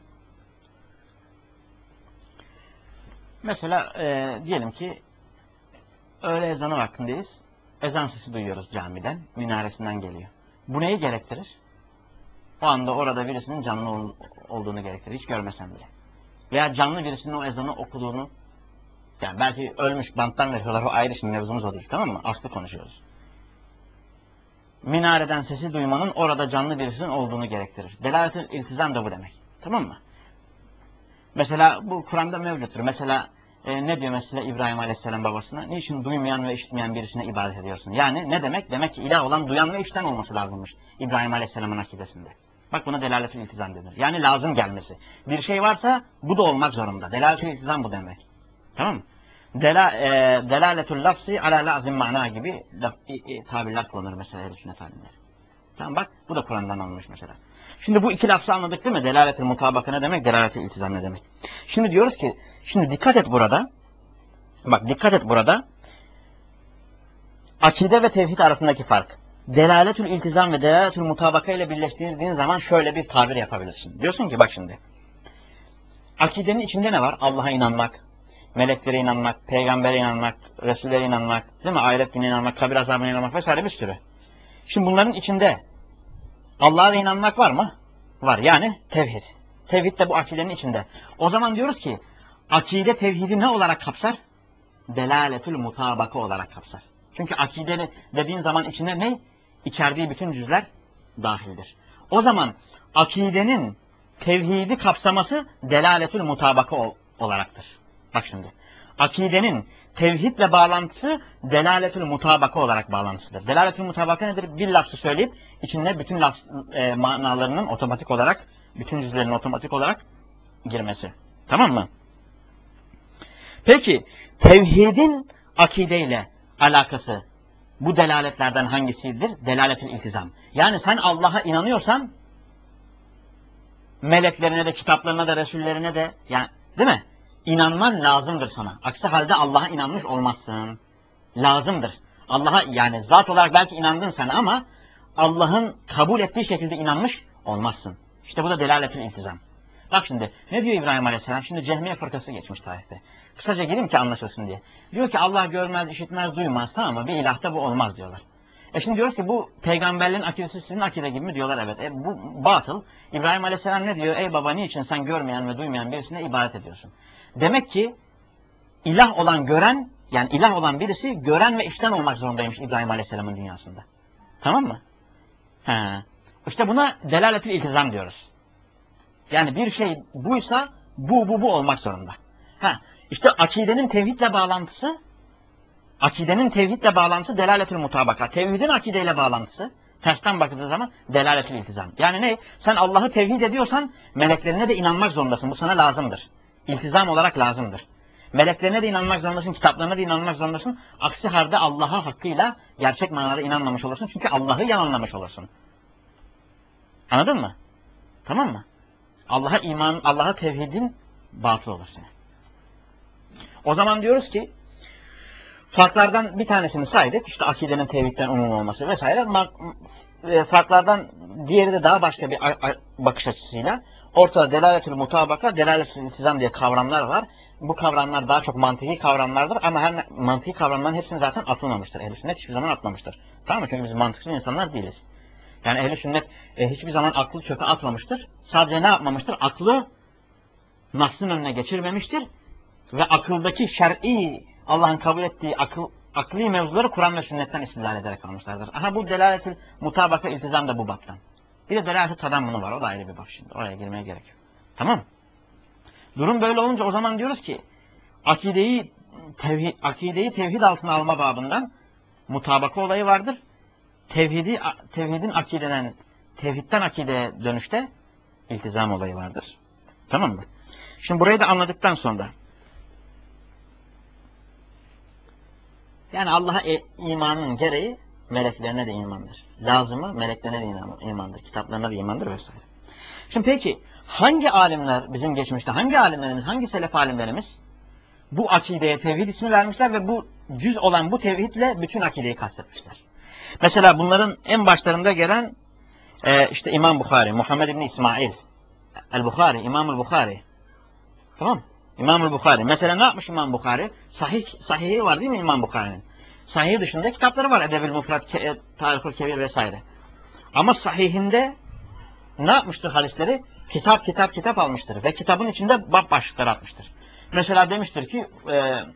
Mesela e, diyelim ki öğle ezanı vaktindeyiz. Ezan sesi duyuyoruz camiden. Minaresinden geliyor. Bu neyi gerektirir? O anda orada birisinin canlı ol, olduğunu gerektirir. Hiç görmesem bile. Veya canlı birisinin o ezanı okuduğunu Yani belki ölmüş, banttan veriyorlar, o ayrı, şimdi mevzumuz o değil, tamam mı? Aslı konuşuyoruz. Minareden sesi duymanın orada canlı birisinin olduğunu gerektirir. Delalet-ül iltizam da bu demek. Tamam mı? Mesela bu Kur'an'da mevcuttur. Mesela e, ne diyor mesela İbrahim Aleyhisselam babasına? Niçin duymayan ve işitmeyen birisine ibadet ediyorsun? Yani ne demek? Demek ki ilah olan duyan ve işiten olması lazımmış İbrahim Aleyhisselam'ın akidesinde. Bak buna delalet-ül iltizam denir. Yani lazım gelmesi. Bir şey varsa bu da olmak zorunda. Delalet-ül iltizam bu demek. Tamam mı? Dela, e, Delaletül lafzi ala lazim mana gibi laf, e, e, tabirler kullanır mesela ehl-i sünnet alimleri. Tamam, bak bu da Kur'an'dan alınmış mesela. Şimdi bu iki lafzı anladık değil mi? Delalet-ül mutabaka ne demek? Delalet-ül iltizam ne demek? Şimdi diyoruz ki, şimdi dikkat et burada. Bak dikkat et burada. Akide ve tevhid arasındaki fark. Delalet-ül iltizam ve delalet-ül mutabaka ile birleştirdiğin zaman şöyle bir tabir yapabilirsin. Diyorsun ki bak şimdi. Akidenin içinde ne var? Allah'a inanmak, meleklere inanmak, peygambere inanmak, Resullere inanmak, değil mi? Ahiret gününe inanmak, kabir azabına inanmak vesaire bir sürü. Şimdi bunların içinde Allah'a da inanmak var mı? Var. Yani tevhid. Tevhid de bu akidenin içinde. O zaman diyoruz ki akide tevhidi ne olarak kapsar? Delaletül mutabaka olarak kapsar. Çünkü akide dediğin zaman içinde ne? İçerdiği bütün cüzler dahildir. O zaman akidenin tevhidi kapsaması delaletül mutabaka olaraktır. Bak şimdi. Akidenin tevhidle bağlantısı delaletül mutabaka olarak bağlantısıdır. Delaletül mutabaka nedir? Bir lafzı söyleyip içinde bütün lafz, e, manalarının otomatik olarak, bütün cüzlerinin otomatik olarak girmesi. Tamam mı? Peki tevhidin akideyle alakası bu delaletlerden hangisidir? Delaletül iltizam. Yani sen Allah'a inanıyorsan meleklerine de, kitaplarına da, resullerine de, yani değil mi? İnanman lazımdır sana. Aksi halde Allah'a inanmış olmazsın. Lazımdır. Allah'a yani zat olarak belki inandın sen ama Allah'ın kabul ettiği şekilde inanmış olmazsın. İşte bu da delaletül iltizam. Bak şimdi ne diyor İbrahim Aleyhisselam? Şimdi Cehmiye fırkası geçmiş tarihte. Kısaca gireyim ki anlaşılsın diye. Diyor ki Allah görmez, işitmez, duymaz, tamam mı? Bir ilahta bu olmaz diyorlar. E şimdi diyoruz ki bu peygamberlerin akidesi sizin akide gibi mi diyorlar? Evet. E bu batıl. İbrahim Aleyhisselam ne diyor? Ey baba niçin sen görmeyen ve duymayan birisine ibadet ediyorsun? Demek ki ilah olan gören, yani ilah olan birisi gören ve işten olmak zorundaymış İbrahim Aleyhisselam'ın dünyasında. Tamam mı? He. İşte buna delaletül iltizam diyoruz. Yani bir şey buysa bu bu bu olmak zorunda. Ha. İşte akidenin tevhidle bağlantısı, akidenin tevhidle bağlantısı delaletül mutabaka. Tevhidin akideyle bağlantısı, tersten bakıldığı zaman delaletül iltizam. Yani ne? Sen Allah'ı tevhid ediyorsan meleklerine de inanmak zorundasın. Bu sana lazımdır. İltizam olarak lazımdır. Meleklerine de inanmak zorundasın, kitaplarına da inanmak zorundasın. Aksi halde Allah'a hakkıyla gerçek manada inanmamış olursun. Çünkü Allah'ı yalanlamış olursun. Anladın mı? Tamam mı? Allah'a iman, Allah'a tevhidin batıl olur senin. O zaman diyoruz ki farklardan bir tanesini saydık. İşte akidenin tevhidden umum olması vesaire. Farklardan diğeri de daha başka bir bakış açısıyla ortada delaletül mutabaka, delaletül iltizam diye kavramlar var. Bu kavramlar daha çok mantıki kavramlardır ama her mantıki kavramların hepsini zaten atılmamıştır. Ehl-i sünnet hiçbir zaman atmamıştır. Tamam mı? Çünkü biz mantıksız insanlar değiliz. Yani ehl-i sünnet e, hiçbir zaman aklı çöpe atmamıştır. Sadece ne yapmamıştır? Aklı nas'ın önüne geçirmemiştir. Ve akıldaki şer'i, Allah'ın kabul ettiği akıl, akli mevzuları Kur'an ve sünnetten istidlal ederek almışlardır. Aha bu delaletül mutabaka iltizam da bu baktan. Bir de delalet-i tadammunu var. O da ayrı bir bak şimdi. Oraya girmeye gerek yok. Tamam mı? Durum böyle olunca o zaman diyoruz ki akideyi tevhid, akideyi tevhid altına alma babından mutabaka olayı vardır. Tevhidi, tevhidin akideden, tevhidden akideye dönüşte iltizam olayı vardır. Tamam mı? Şimdi burayı da anladıktan sonra yani Allah'a e, imanın gereği meleklerine de imandır. Lazımı meleklerine de imandır. Kitaplarına da imandır vesaire. Şimdi peki hangi alimler bizim geçmişte, hangi alimlerimiz, hangi selef alimlerimiz bu akideye tevhid ismi vermişler ve bu cüz olan bu tevhidle bütün akideyi kastetmişler. Mesela bunların en başlarında gelen e, işte İmam Bukhari, Muhammed İbni İsmail el-Bukhari, İmam-ı Bukhari. Tamam. İmam-ı Bukhari. Mesela ne yapmış İmam Bukhari? Sahih, sahihi var değil mi İmam Bukhari'nin? Sahih dışında kitapları var. Edeb-ül Mufrad, Tarih-ül Kebir vesaire. Ama sahihinde ne yapmıştır hadisleri? Kitap kitap kitap almıştır. Ve kitabın içinde bab başlıkları atmıştır. Mesela demiştir ki e,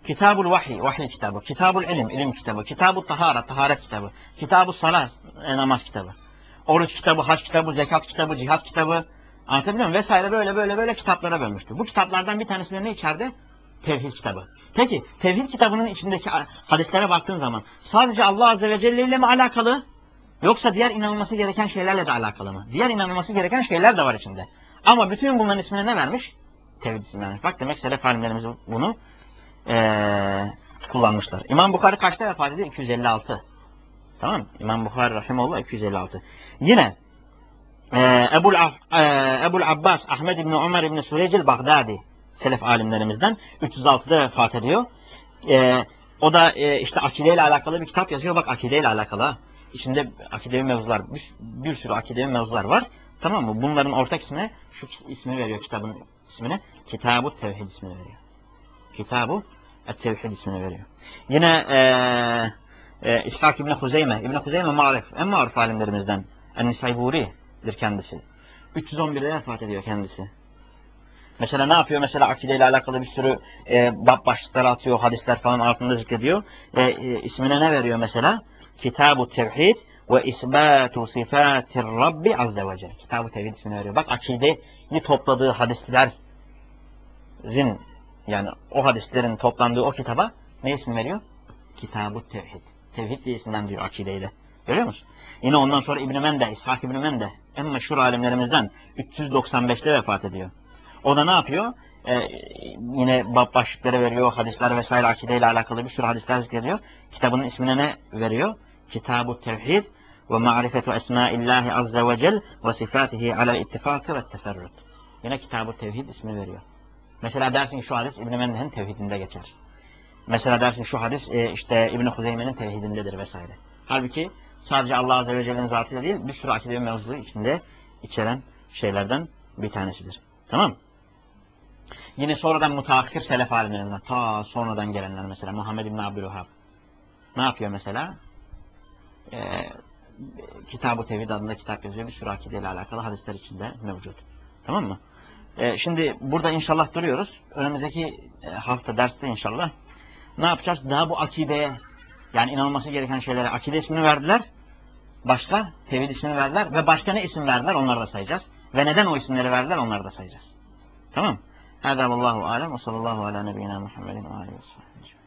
Kitabul Vahiy, vahiy kitabı. Kitabul İlim, ilim kitabı. Kitabul Tahara, taharet kitabı. Kitabul Salat, e, namaz kitabı. Oruç kitabı, hac kitabı, zekat kitabı, cihat kitabı. Anlatabiliyor muyum? Vesaire böyle böyle böyle kitaplara bölmüştür. Bu kitaplardan bir tanesinde ne içeride? Tevhid kitabı. Peki tevhid kitabının içindeki hadislere baktığın zaman sadece Allah Azze ve Celle ile mi alakalı? Yoksa diğer inanılması gereken şeylerle de alakalı mı? Diğer inanılması gereken şeyler de var içinde. Ama bütün bunların ismine ne vermiş? Tevhid ismini vermiş. Bak demek selef alimlerimiz bunu ee, kullanmışlar. İmam Bukhari kaçta vefat ediyor? iki yüz elli altı. Tamam. İmam Bukhari rahimehullah iki yüz elli altı. Yine e, Ebul, e, Ebul Abbas Ahmed İbni Ömer İbni Sürecil Bagdadi selef alimlerimizden üç yüz altıda vefat ediyor. E, o da e, işte akideyle alakalı bir kitap yazıyor. Bak akideyle alakalı. İçinde akidevi mevzular, bir, bir sürü akidevi mevzular var. Tamam mı? Bunların ortak ismine şu ismi veriyor, kitabın ismine. Kitab-ı Tevhid ismini veriyor. Kitab-ı Tevhid ismini veriyor. Yine eee e, İshak İbni Huzeyme, İbni Huzeyme marif, en marif alimlerimizden. En-Nisayburi'dir kendisi. üç yüz on birde vefat ediyor kendisi. Mesela ne yapıyor? Mesela akideyle alakalı bir sürü e, bab başlıkları atıyor, hadisler falan altında zikrediyor. E, e, ismine ne veriyor mesela? Kitab-ı Tevhid ve İsbatu Sifatir Rabbi Azze ve Celle. Kitab-ı Tevhid ismini veriyor. Bak akideyi topladığı hadislerin, yani o hadislerin toplandığı o kitaba ne ismi veriyor? Kitab-ı Tevhid. Tevhid diye isimden diyor akideyle. Görüyor musun? Yine ondan sonra İbn-i Mende, İshak İbn-i Mende en meşhur alimlerimizden üç yüz doksan beşte vefat ediyor. O da ne yapıyor? Ee, yine bab başlıkları veriyor, hadisler vesaire akideyle alakalı bir sürü hadisler zikrediyor. Kitabının ismine ne veriyor? Kitab-ı Tevhid ve Ma'rifetu Esmaillahi Azze ve Cel ve Sifatihi alel ittifakı ve teferrut. Yine Kitab-ı Tevhid ismi veriyor. Mesela dersin şu hadis İbn-i Mende'nin tevhidinde geçer. Mesela dersin şu hadis e, işte İbn-i Huzeyme'nin tevhidindedir vesaire. Halbuki sadece Allah Azze ve Celle'nin zatıyla değil bir sürü akidevi mevzuyu içinde içeren şeylerden bir tanesidir. Tamam. Yine sonradan mutaakhir selef alimlerinden, ta sonradan gelenler mesela Muhammed İbn Abdülvehhab ne yapıyor mesela? Ee, Kitab-ı Tevhid adında kitap yazıyor. Bir sürü akideyle alakalı hadisler içinde mevcut. Tamam mı? Ee, şimdi burada inşallah duruyoruz. Önümüzdeki hafta derste inşallah ne yapacağız? Daha bu akideye, yani inanılması gereken şeylere akide ismini verdiler. Başka tevhid ismini verdiler ve başka ne isim verdiler onları da sayacağız. Ve neden o isimleri verdiler onları da sayacağız. Tamam. Hâdâ vallâhu âlem ve sallallahu alâ nebiyyina Muhammedin ve âlihi ve sahbihi.